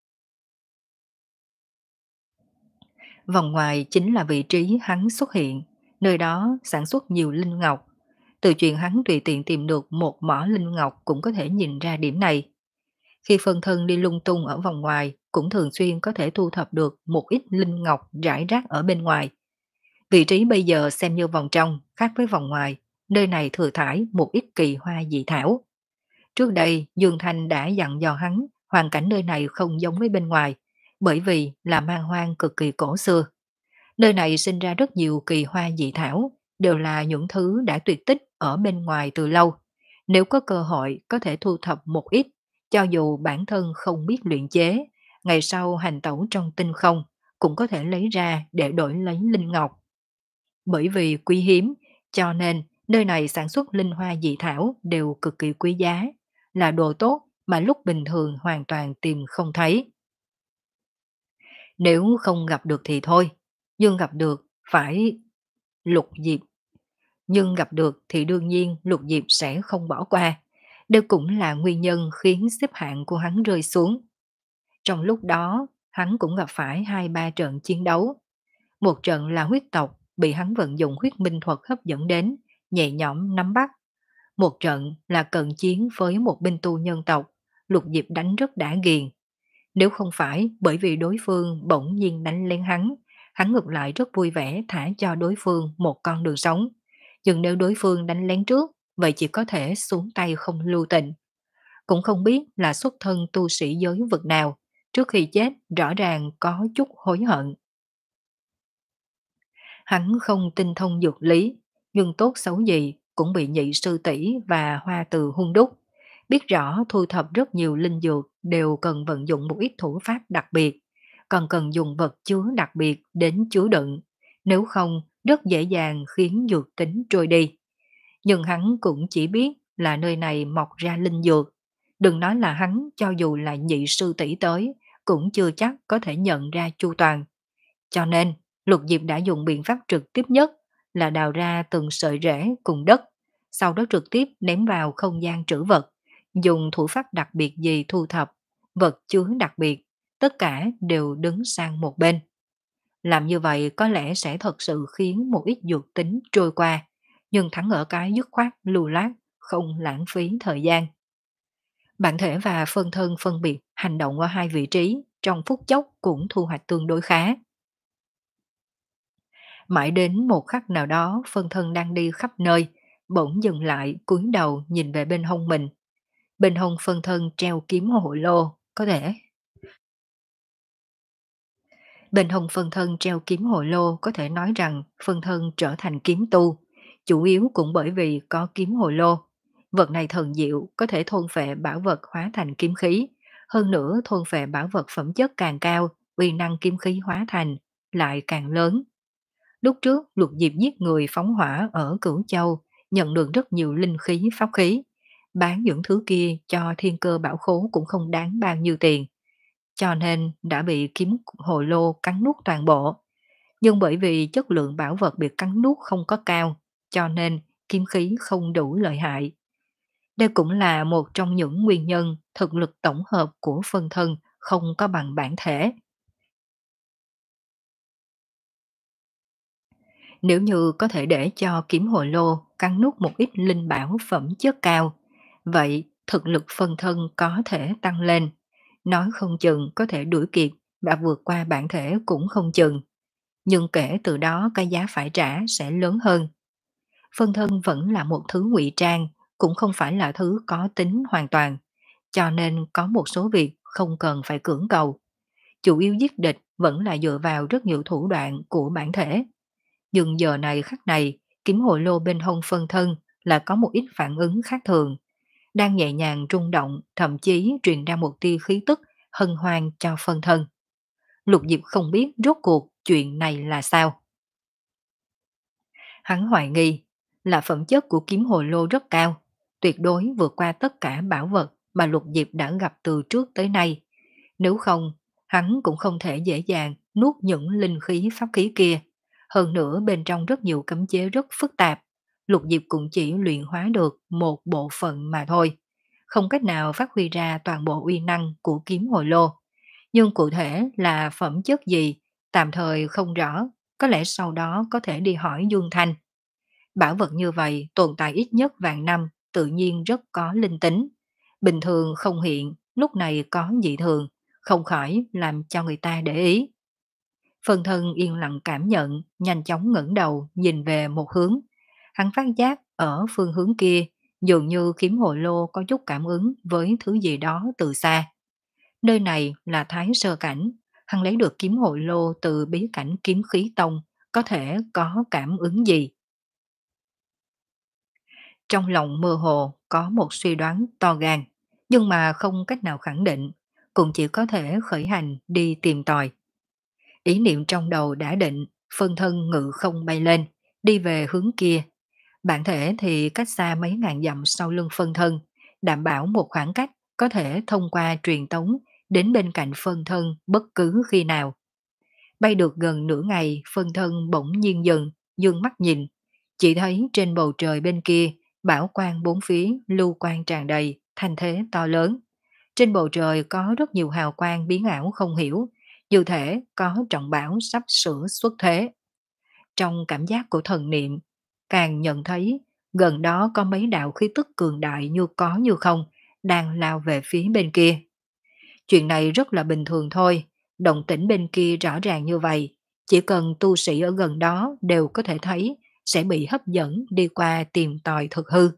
Vòng ngoài chính là vị trí hắn xuất hiện, nơi đó sản xuất nhiều linh ngọc. Từ chuyện hắn tùy tiện tìm được một mỏ linh ngọc cũng có thể nhìn ra điểm này. Khi phân thân đi lung tung ở vòng ngoài, cũng thường xuyên có thể thu thập được một ít linh ngọc rải rác ở bên ngoài. Vị trí bây giờ xem như vòng trong, khác với vòng ngoài, nơi này thừa thải một ít kỳ hoa dị thảo. Trước đây, Dương Thanh đã dặn dò hắn, hoàn cảnh nơi này không giống với bên ngoài, bởi vì là man hoang cực kỳ cổ xưa. Nơi này sinh ra rất nhiều kỳ hoa dị thảo, đều là những thứ đã tuyệt tích ở bên ngoài từ lâu. Nếu có cơ hội có thể thu thập một ít, cho dù bản thân không biết luyện chế, ngày sau hành tẩu trong tinh không, cũng có thể lấy ra để đổi lấy linh ngọc. Bởi vì quý hiếm, cho nên nơi này sản xuất linh hoa dị thảo đều cực kỳ quý giá, là đồ tốt mà lúc bình thường hoàn toàn tìm không thấy. Nếu không gặp được thì thôi, nhưng gặp được phải Lục Diệp. Nhưng gặp được thì đương nhiên Lục Diệp sẽ không bỏ qua. Đây cũng là nguyên nhân khiến xếp hạng của hắn rơi xuống. Trong lúc đó, hắn cũng gặp phải hai ba trận chiến đấu. Một trận là huyết tộc bị hắn vận dụng huyết minh thuật hấp dẫn đến, nhẹ nhõm nắm bắt. Một trận là cận chiến với một binh tu nhân tộc, Lục Diệp đánh rất đã ghiền. Nếu không phải bởi vì đối phương bỗng nhiên đánh lên hắn, hắn ngược lại rất vui vẻ thả cho đối phương một con đường sống. Nhưng nếu đối phương đánh lén trước, vậy chỉ có thể xuống tay không lưu tình. Cũng không biết là xuất thân tu sĩ giới vực nào, trước khi chết rõ ràng có chút hối hận. Hắn không tinh thông dược lý, nhưng tốt xấu gì cũng bị nhị sư tỷ và hoa từ hung đúc. Biết rõ thu thập rất nhiều linh dược đều cần vận dụng một ít thủ pháp đặc biệt, còn cần dùng vật chứa đặc biệt đến chứa đựng, nếu không rất dễ dàng khiến dược tính trôi đi. Nhưng hắn cũng chỉ biết là nơi này mọc ra linh dược. Đừng nói là hắn, cho dù là nhị sư tỷ tới, cũng chưa chắc có thể nhận ra chu toàn. Cho nên, Lục Diệp đã dùng biện pháp trực tiếp nhất là đào ra từng sợi rễ cùng đất, sau đó trực tiếp ném vào không gian trữ vật, dùng thủ pháp đặc biệt gì thu thập, vật chứa đặc biệt, tất cả đều đứng sang một bên. Làm như vậy có lẽ sẽ thật sự khiến một ít dược tính trôi qua, nhưng thắng ở cái dứt khoát lưu loát, không lãng phí thời gian. Bản thể và phân thân phân biệt hành động ở hai vị trí, trong phút chốc cũng thu hoạch tương đối khá. Mãi đến một khắc nào đó phân thân đang đi khắp nơi, bỗng dừng lại cúi đầu nhìn về bên hông mình. Bên hông phân thân treo kiếm hồ lô, có thể. Bên hông phân thân treo kiếm hồ lô có thể nói rằng phân thân trở thành kiếm tu, chủ yếu cũng bởi vì có kiếm hồ lô. Vật này thần diệu, có thể thôn phệ bảo vật hóa thành kiếm khí, hơn nữa thôn phệ bảo vật phẩm chất càng cao, uy năng kiếm khí hóa thành lại càng lớn. Lúc trước Lục Diệp giết người phóng hỏa ở Cửu Châu, nhận được rất nhiều linh khí pháp khí. Bán những thứ kia cho thiên cơ bảo khố cũng không đáng bao nhiêu tiền. cho nên đã bị kiếm hồ lô cắn nuốt toàn bộ. Nhưng bởi vì chất lượng bảo vật bị cắn nuốt không có cao, cho nên kiếm khí không đủ lợi hại. Đây cũng là một trong những nguyên nhân thực lực tổng hợp của phân thân không có bằng bản thể. Nếu như có thể để cho kiếm hồ lô cắn nuốt một ít linh bảo phẩm chất cao, vậy thực lực phân thân có thể tăng lên. Nói không chừng có thể đuổi kịp và vượt qua bản thể cũng không chừng. Nhưng kể từ đó cái giá phải trả sẽ lớn hơn. Phân thân vẫn là một thứ ngụy trang, cũng không phải là thứ có tính hoàn toàn. Cho nên có một số việc không cần phải cưỡng cầu. Chủ yếu giết địch vẫn là dựa vào rất nhiều thủ đoạn của bản thể. Nhưng giờ này khắc này, kiếm hồ lô bên hông phân thân là có một ít phản ứng khác thường, đang nhẹ nhàng rung động, thậm chí truyền ra một tia khí tức hân hoan cho phân thân. Lục Diệp không biết rốt cuộc chuyện này là sao. Hắn hoài nghi là phẩm chất của kiếm hồ lô rất cao, tuyệt đối vượt qua tất cả bảo vật mà Lục Diệp đã gặp từ trước tới nay. Nếu không, hắn cũng không thể dễ dàng nuốt những linh khí pháp khí kia. Hơn nữa bên trong rất nhiều cấm chế rất phức tạp, Lục Diệp cũng chỉ luyện hóa được một bộ phận mà thôi. Không cách nào phát huy ra toàn bộ uy năng của kiếm hồ lô. Nhưng cụ thể là phẩm chất gì, tạm thời không rõ, có lẽ sau đó có thể đi hỏi Dương Thanh. Bảo vật như vậy tồn tại ít nhất vạn năm, tự nhiên rất có linh tính. Bình thường không hiện, lúc này có dị thường, không khỏi làm cho người ta để ý. Phân thân yên lặng cảm nhận, nhanh chóng ngẩng đầu nhìn về một hướng. Hắn phát giác ở phương hướng kia, dường như kiếm hồ lô có chút cảm ứng với thứ gì đó từ xa. Nơi này là Thái Sơ Cảnh, hắn lấy được kiếm hồ lô từ bí cảnh kiếm khí tông, có thể có cảm ứng gì. Trong lòng mơ hồ có một suy đoán to gan, nhưng mà không cách nào khẳng định, cũng chỉ có thể khởi hành đi tìm tòi. Ý niệm trong đầu đã định, phân thân ngự không bay lên, đi về hướng kia. Bản thể thì cách xa mấy ngàn dặm sau lưng phân thân, đảm bảo một khoảng cách có thể thông qua truyền tống đến bên cạnh phân thân bất cứ khi nào. Bay được gần nửa ngày, phân thân bỗng nhiên dừng, dương mắt nhìn. Chỉ thấy trên bầu trời bên kia, bảo quang bốn phía, lưu quang tràn đầy, thanh thế to lớn. Trên bầu trời có rất nhiều hào quang biến ảo không hiểu, như thể có trọng bảo sắp sửa xuất thế. Trong cảm giác của thần niệm, càng nhận thấy gần đó có mấy đạo khí tức cường đại như có như không, đang lao về phía bên kia. Chuyện này rất là bình thường thôi, động tĩnh bên kia rõ ràng như vậy, chỉ cần tu sĩ ở gần đó đều có thể thấy, sẽ bị hấp dẫn đi qua tìm tòi thực hư.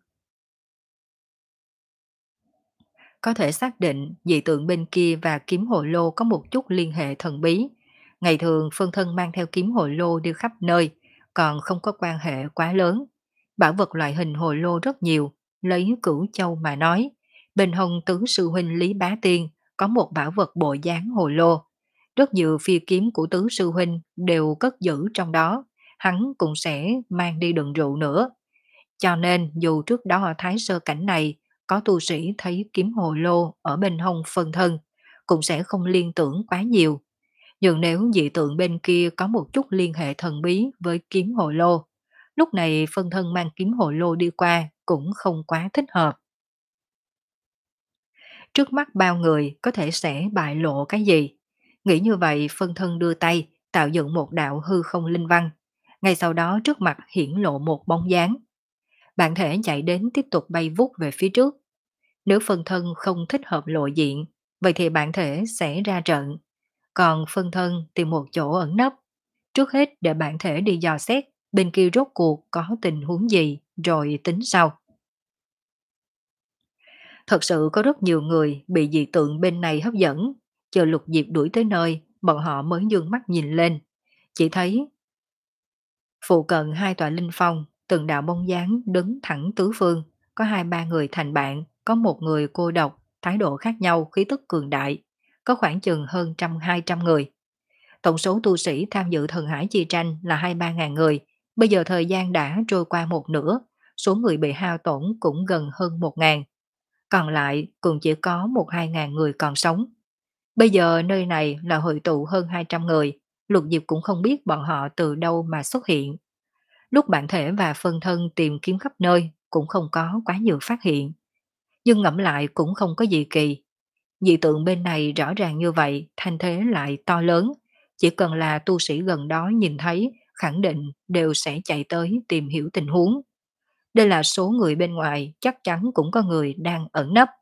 Có thể xác định dị tượng bên kia và kiếm hồ lô có một chút liên hệ thần bí. Ngày thường phân thân mang theo kiếm hồ lô đi khắp nơi, còn không có quan hệ quá lớn. Bảo vật loại hình hồ lô rất nhiều, lấy cửu châu mà nói. Bên hông tứ sư huynh Lý Bá Tiên có một bảo vật bộ dáng hồ lô. Rất nhiều phi kiếm của tứ sư huynh đều cất giữ trong đó, hắn cũng sẽ mang đi đựng rượu nữa. Cho nên dù trước đó ở Thái Sơ Cảnh này có tu sĩ thấy kiếm hồ lô ở bên hông phân thân, cũng sẽ không liên tưởng quá nhiều. Nhưng nếu dị tượng bên kia có một chút liên hệ thần bí với kiếm hồ lô, lúc này phân thân mang kiếm hồ lô đi qua cũng không quá thích hợp. Trước mắt bao người có thể sẽ bại lộ cái gì? Nghĩ như vậy phân thân đưa tay tạo dựng một đạo hư không linh văn. Ngay sau đó trước mặt hiển lộ một bóng dáng. Bạn thể chạy đến tiếp tục bay vút về phía trước. Nếu phân thân không thích hợp lộ diện, vậy thì bạn thể sẽ ra trận. Còn phân thân tìm một chỗ ẩn nấp. Trước hết để bạn thể đi dò xét bên kia rốt cuộc có tình huống gì rồi tính sau. Thật sự có rất nhiều người bị dị tượng bên này hấp dẫn. Chờ Lục Diệp đuổi tới nơi, bọn họ mới dương mắt nhìn lên. Chỉ thấy phụ cận hai tòa linh phong, từng đạo bóng dáng đứng thẳng tứ phương, có hai ba người thành bạn, có một người cô độc, thái độ khác nhau khí tức cường đại, có khoảng chừng hơn trăm hai trăm người. Tổng số tu sĩ tham dự thần hải chi tranh là hai ba ngàn người, bây giờ thời gian đã trôi qua một nửa, số người bị hao tổn cũng gần hơn một ngàn, còn lại cũng chỉ có một hai ngàn người còn sống. Bây giờ nơi này là hội tụ hơn hai trăm người, Lục Diệp cũng không biết bọn họ từ đâu mà xuất hiện. Lúc bản thể và phân thân tìm kiếm khắp nơi cũng không có quá nhiều phát hiện. Nhưng ngẫm lại cũng không có gì kỳ. Dị tượng bên này rõ ràng như vậy, thanh thế lại to lớn. Chỉ cần là tu sĩ gần đó nhìn thấy, khẳng định đều sẽ chạy tới tìm hiểu tình huống. Đây là số người bên ngoài, chắc chắn cũng có người đang ẩn nấp.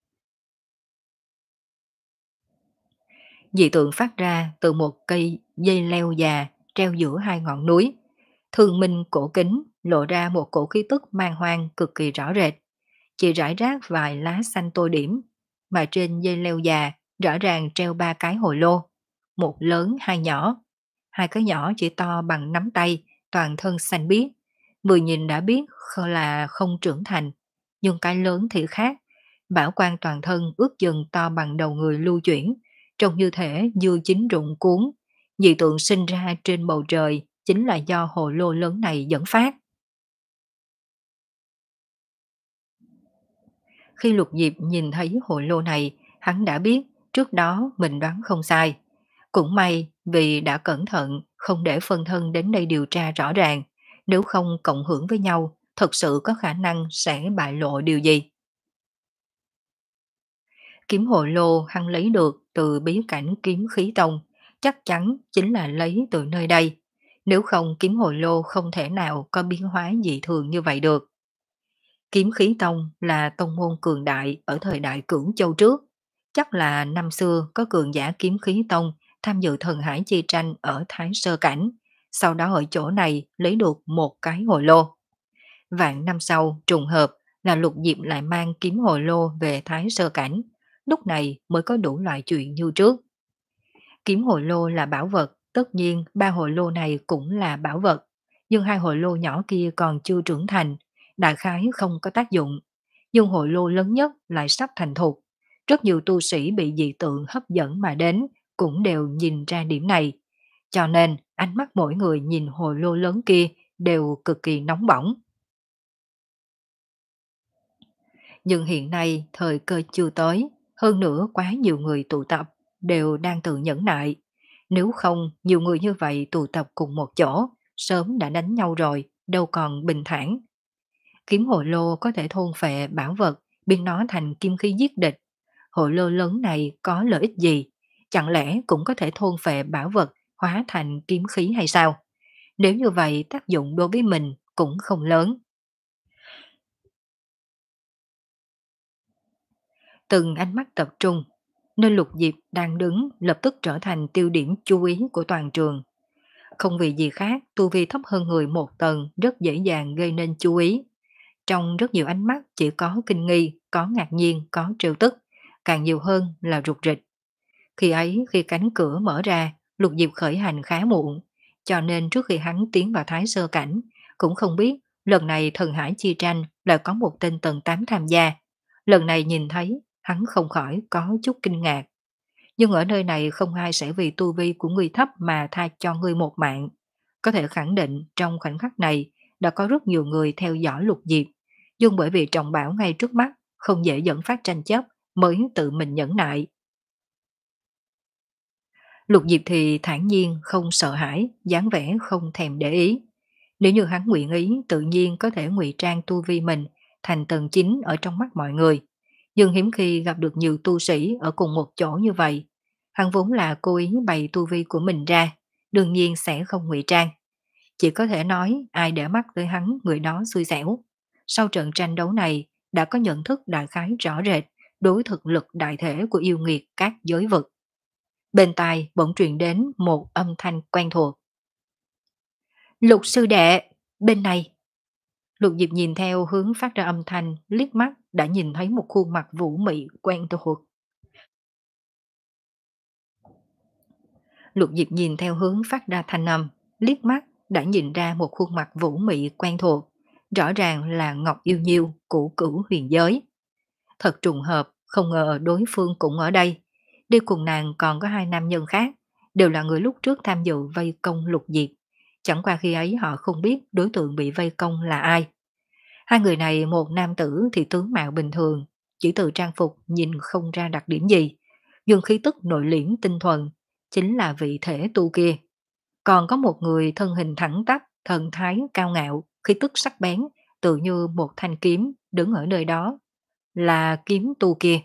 Dị tượng phát ra từ một cây dây leo già treo giữa hai ngọn núi. Thương minh cổ kính lộ ra một cổ khí tức man hoang cực kỳ rõ rệt. Chỉ rải rác vài lá xanh tô điểm, mà trên dây leo già rõ ràng treo ba cái hồ lô, một lớn hai nhỏ. Hai cái nhỏ chỉ to bằng nắm tay, toàn thân xanh biếc. Vừa nhìn đã biết là không trưởng thành, nhưng cái lớn thì khác. Bảo quan toàn thân ước chừng to bằng đầu người lưu chuyển, trông như thể dưa chín rụng cuốn. Dị tượng sinh ra trên bầu trời chính là do hồ lô lớn này dẫn phát. Khi Lục Diệp nhìn thấy hồ lô này, hắn đã biết trước đó mình đoán không sai. Cũng may vì đã cẩn thận không để phân thân đến đây điều tra rõ ràng, nếu không cộng hưởng với nhau, thật sự có khả năng sẽ bại lộ điều gì. Kiếm hồ lô hắn lấy được từ bí cảnh kiếm khí tông, chắc chắn chính là lấy từ nơi đây. Nếu không kiếm hồ lô không thể nào có biến hóa dị thường như vậy được. Kiếm khí tông là tông môn cường đại ở thời đại Cửu Châu trước. Chắc là năm xưa có cường giả kiếm khí tông tham dự thần hải chi tranh ở Thái Sơ Cảnh, sau đó ở chỗ này lấy được một cái hồ lô. Vạn năm sau, trùng hợp là Lục Diệp lại mang kiếm hồ lô về Thái Sơ Cảnh, lúc này mới có đủ loại chuyện như trước. Kiếm hồ lô là bảo vật, tất nhiên ba hồ lô này cũng là bảo vật, nhưng hai hồ lô nhỏ kia còn chưa trưởng thành, đại khái không có tác dụng, nhưng hồ lô lớn nhất lại sắp thành thục. Rất nhiều tu sĩ bị dị tượng hấp dẫn mà đến cũng đều nhìn ra điểm này, cho nên ánh mắt mỗi người nhìn hồ lô lớn kia đều cực kỳ nóng bỏng. Nhưng hiện nay thời cơ chưa tới, hơn nữa quá nhiều người tụ tập đều đang tự nhẫn nại. Nếu không, nhiều người như vậy tụ tập cùng một chỗ, sớm đã đánh nhau rồi, đâu còn bình thản. Kiếm hồ lô có thể thôn phệ bảo vật, biến nó thành kim khí giết địch. Hồ lô lớn này có lợi ích gì? Chẳng lẽ cũng có thể thôn phệ bảo vật, hóa thành kiếm khí hay sao? Nếu như vậy tác dụng đối với mình cũng không lớn. Từng ánh mắt tập trung, nên Lục Diệp đang đứng lập tức trở thành tiêu điểm chú ý của toàn trường. Không vì gì khác, tu vi thấp hơn người một tầng rất dễ dàng gây nên chú ý. Trong rất nhiều ánh mắt chỉ có kinh nghi, có ngạc nhiên, có trêu tức, càng nhiều hơn là rụt rịch. Khi ấy, khi cánh cửa mở ra, Lục Diệp khởi hành khá muộn, cho nên trước khi hắn tiến vào Thái Sơ Cảnh, cũng không biết lần này thần hải chi tranh lại có một tên tầng tám tham gia. Lần này nhìn thấy, hắn không khỏi có chút kinh ngạc. Nhưng ở nơi này không ai sẽ vì tu vi của người thấp mà tha cho người một mạng. Có thể khẳng định trong khoảnh khắc này đã có rất nhiều người theo dõi Lục Diệp, nhưng bởi vì trọng bảo ngay trước mắt không dễ dẫn phát tranh chấp mới tự mình nhẫn nại. Lục Diệp thì thản nhiên không sợ hãi, dáng vẻ không thèm để ý. Nếu như hắn nguyện ý tự nhiên có thể ngụy trang tu vi mình thành tầng chính ở trong mắt mọi người. Nhưng hiếm khi gặp được nhiều tu sĩ ở cùng một chỗ như vậy. Hắn vốn là cố ý bày tu vi của mình ra, đương nhiên sẽ không ngụy trang. Chỉ có thể nói ai để mắt tới hắn người đó xui xẻo. Sau trận tranh đấu này đã có nhận thức đại khái rõ rệt đối thực lực đại thể của yêu nghiệt các giới vực. Bên tai bỗng truyền đến một âm thanh quen thuộc. Lục sư đệ, bên này. Lục Diệp nhìn theo hướng phát ra âm thanh, liếc mắt đã nhìn thấy một khuôn mặt vũ mị quen thuộc. Lục Diệp nhìn theo hướng phát ra thanh âm, liếc mắt đã nhìn ra một khuôn mặt vũ mị quen thuộc, rõ ràng là Ngọc Yêu Nhiêu của Cửu Huyền Giới. Thật trùng hợp, không ngờ đối phương cũng ở đây. Đi cùng nàng còn có hai nam nhân khác, đều là người lúc trước tham dự vây công Lục Diệp. Chẳng qua khi ấy họ không biết đối tượng bị vây công là ai. Hai người này một nam tử thì tướng mạo bình thường, chỉ từ trang phục nhìn không ra đặc điểm gì. nhưng khí tức nội liễm tinh thuần, chính là vị thể tu kia. Còn có một người thân hình thẳng tắp, thần thái cao ngạo, khí tức sắc bén, tự như một thanh kiếm đứng ở nơi đó, là kiếm tu kia.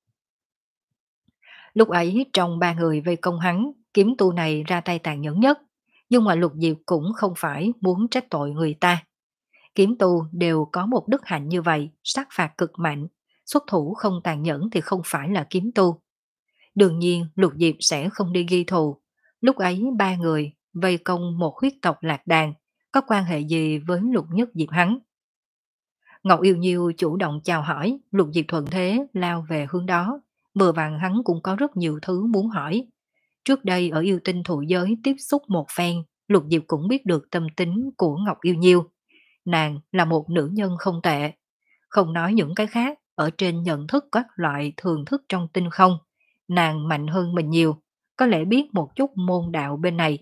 Lúc ấy trong ba người vây công hắn, kiếm tu này ra tay tàn nhẫn nhất, nhưng mà Lục Diệp cũng không phải muốn trách tội người ta. Kiếm tu đều có một đức hạnh như vậy, sát phạt cực mạnh, xuất thủ không tàn nhẫn thì không phải là kiếm tu. Đương nhiên Lục Diệp sẽ không đi ghi thù. Lúc ấy ba người vây công một huyết tộc lạc đàn, có quan hệ gì với Lục Nhất Diệp hắn? Ngọc Yêu Nhiêu chủ động chào hỏi, Lục Diệp thuận thế lao về hướng đó. Vừa vặn hắn cũng có rất nhiều thứ muốn hỏi. Trước đây ở yêu tinh thụ giới tiếp xúc một phen, Lục Diệp cũng biết được tâm tính của Ngọc Yêu Nhiêu. Nàng là một nữ nhân không tệ. Không nói những cái khác, ở trên nhận thức các loại thường thức trong tinh không, nàng mạnh hơn mình nhiều, có lẽ biết một chút môn đạo bên này.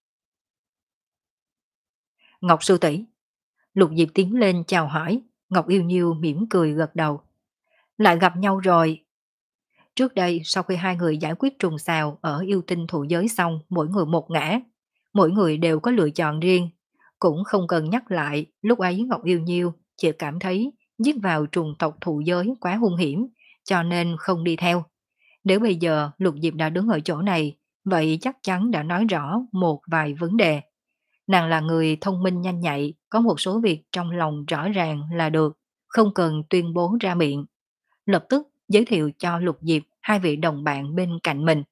Ngọc sư tỷ, Lục Diệp tiến lên chào hỏi, Ngọc Yêu Nhiêu mỉm cười gật đầu. Lại gặp nhau rồi. Trước đây sau khi hai người giải quyết trùng xào ở yêu tinh thụ giới xong, mỗi người một ngã, mỗi người đều có lựa chọn riêng, cũng không cần nhắc lại. Lúc ấy Ngọc Yêu Nhiêu chỉ cảm thấy giết vào trùng tộc thụ giới quá hung hiểm, cho nên không đi theo. Nếu bây giờ Lục Diệp đã đứng ở chỗ này, vậy chắc chắn đã nói rõ một vài vấn đề. Nàng là người thông minh nhanh nhạy, có một số việc trong lòng rõ ràng là được, không cần tuyên bố ra miệng. Lập tức giới thiệu cho Lục Diệp hai vị đồng bạn bên cạnh mình.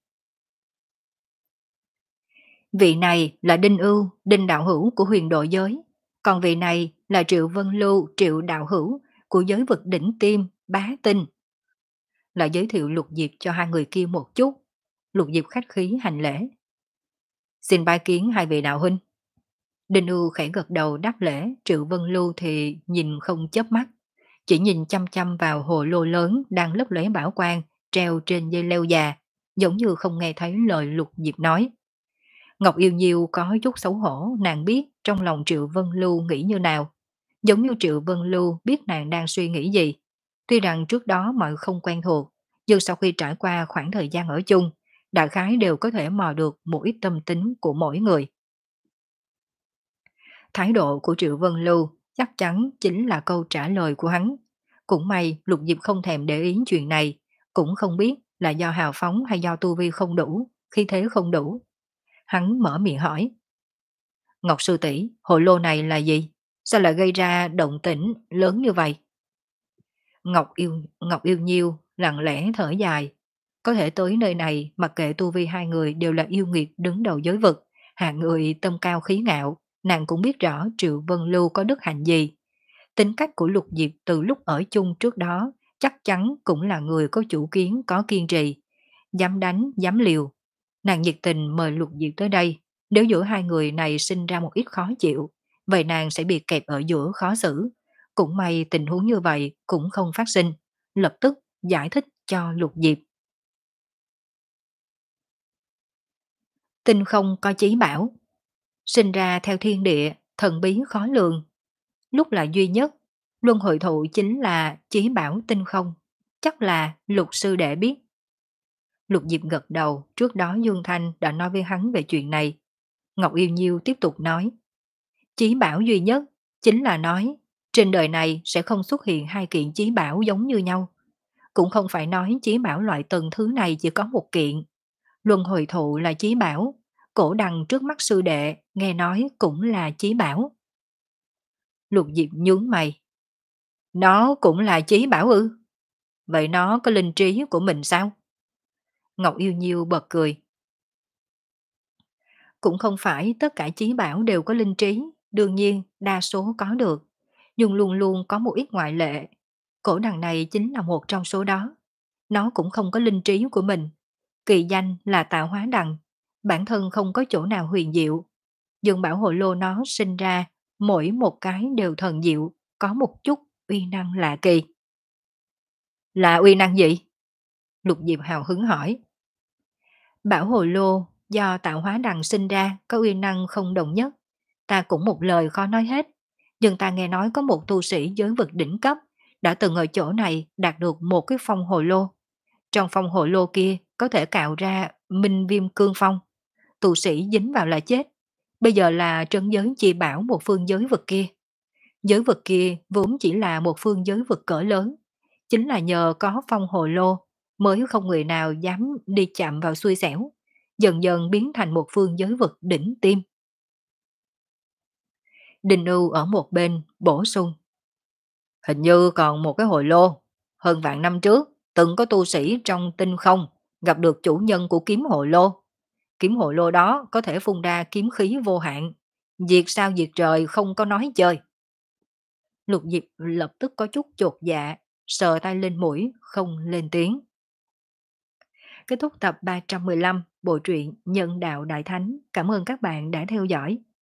Vị này là Đinh Ưu, Đinh Đạo Hữu của huyền độ giới, còn vị này là Triệu Vân Lưu, Triệu Đạo Hữu của giới vực đỉnh tim, bá tinh. Là giới thiệu Lục Diệp cho hai người kia một chút. Lục Diệp khách khí hành lễ. Xin bái kiến hai vị đạo huynh. Đinh Ưu khẽ gật đầu đáp lễ, Triệu Vân Lưu thì nhìn không chớp mắt, chỉ nhìn chăm chăm vào hồ lô lớn đang lấp lóe bảo quang treo trên dây leo già, giống như không nghe thấy lời Lục Diệp nói. Ngọc Yêu Nhiêu có chút xấu hổ, nàng biết trong lòng Triệu Vân Lưu nghĩ như nào, giống như Triệu Vân Lưu biết nàng đang suy nghĩ gì. Tuy rằng trước đó mọi không quen thuộc, nhưng sau khi trải qua khoảng thời gian ở chung, đại khái đều có thể mò được một ít tâm tính của mỗi người. Thái độ của Triệu Vân Lưu chắc chắn chính là câu trả lời của hắn. Cũng may Lục Diệp không thèm để ý chuyện này, cũng không biết là do hào phóng hay do tu vi không đủ, khi thế không đủ. Hắn mở miệng hỏi. Ngọc sư tỷ, hồ lô này là gì? Sao lại gây ra động tĩnh lớn như vậy? Ngọc yêu Ngọc yêu nhiêu lặng lẽ thở dài. Có thể tới nơi này mặc kệ tu vi hai người đều là yêu nghiệt đứng đầu giới vực, hạng người tâm cao khí ngạo, nàng cũng biết rõ Triệu Vân Lưu có đức hạnh gì. Tính cách của Lục Diệp từ lúc ở chung trước đó chắc chắn cũng là người có chủ kiến, có kiên trì, dám đánh, dám liều. Nàng nhiệt tình mời Lục Diệp tới đây, nếu giữa hai người này sinh ra một ít khó chịu, vậy nàng sẽ bị kẹp ở giữa khó xử. Cũng may tình huống như vậy cũng không phát sinh, lập tức giải thích cho Lục Diệp. Tinh không có chí bảo, sinh ra theo thiên địa, thần bí khó lường, lúc là duy nhất, luân hồi thụ chính là chí bảo tinh không, chắc là Lục sư đệ biết. Lục Diệp gật đầu, trước đó Dương Thanh đã nói với hắn về chuyện này. Ngọc Yêu Nhiêu tiếp tục nói, chí bảo duy nhất chính là nói trên đời này sẽ không xuất hiện hai kiện chí bảo giống như nhau. Cũng không phải nói chí bảo loại tầng thứ này chỉ có một kiện. Luân hồi thụ là chí bảo, cổ đằng trước mắt sư đệ nghe nói cũng là chí bảo. Lục Diệp nhướng mày. Nó cũng là chí bảo ư? Vậy nó có linh trí của mình sao? Ngọc Yêu Nhiêu bật cười. Cũng không phải tất cả chí bảo đều có linh trí, đương nhiên đa số có được, nhưng luôn luôn có một ít ngoại lệ. Cổ đằng này chính là một trong số đó. Nó cũng không có linh trí của mình. Kỳ danh là tạo hóa đằng, bản thân không có chỗ nào huyền diệu. Dương bảo hộ lô nó sinh ra, mỗi một cái đều thần diệu, có một chút uy năng lạ kỳ. Là uy năng gì? Lục Diệp hào hứng hỏi. Bảo hồ lô do tạo hóa đằng sinh ra có uy năng không đồng nhất. Ta cũng một lời khó nói hết. Nhưng ta nghe nói có một tu sĩ giới vực đỉnh cấp đã từng ở chỗ này đạt được một cái phong hồ lô. Trong phong hồ lô kia có thể cạo ra minh viêm cương phong, tu sĩ dính vào là chết. Bây giờ là trấn giới chi bảo một phương giới vực kia. Giới vực kia vốn chỉ là một phương giới vực cỡ lớn. Chính là nhờ có phong hồ lô mới không người nào dám đi chạm vào xui xẻo. Dần dần biến thành một phương giới vực đỉnh tim. Đinh Ưu ở một bên bổ sung. Hình như còn một cái hồ lô. Hơn vạn năm trước, từng có tu sĩ trong tinh không gặp được chủ nhân của kiếm hồ lô. Kiếm hồ lô đó có thể phun ra kiếm khí vô hạn. Diệt sao diệt trời không có nói chơi. Lục Diệp lập tức có chút chột dạ, sờ tay lên mũi, không lên tiếng. Kết thúc tập ba trăm mười lăm bộ truyện Nhân đạo Đại Thánh. Cảm ơn các bạn đã theo dõi.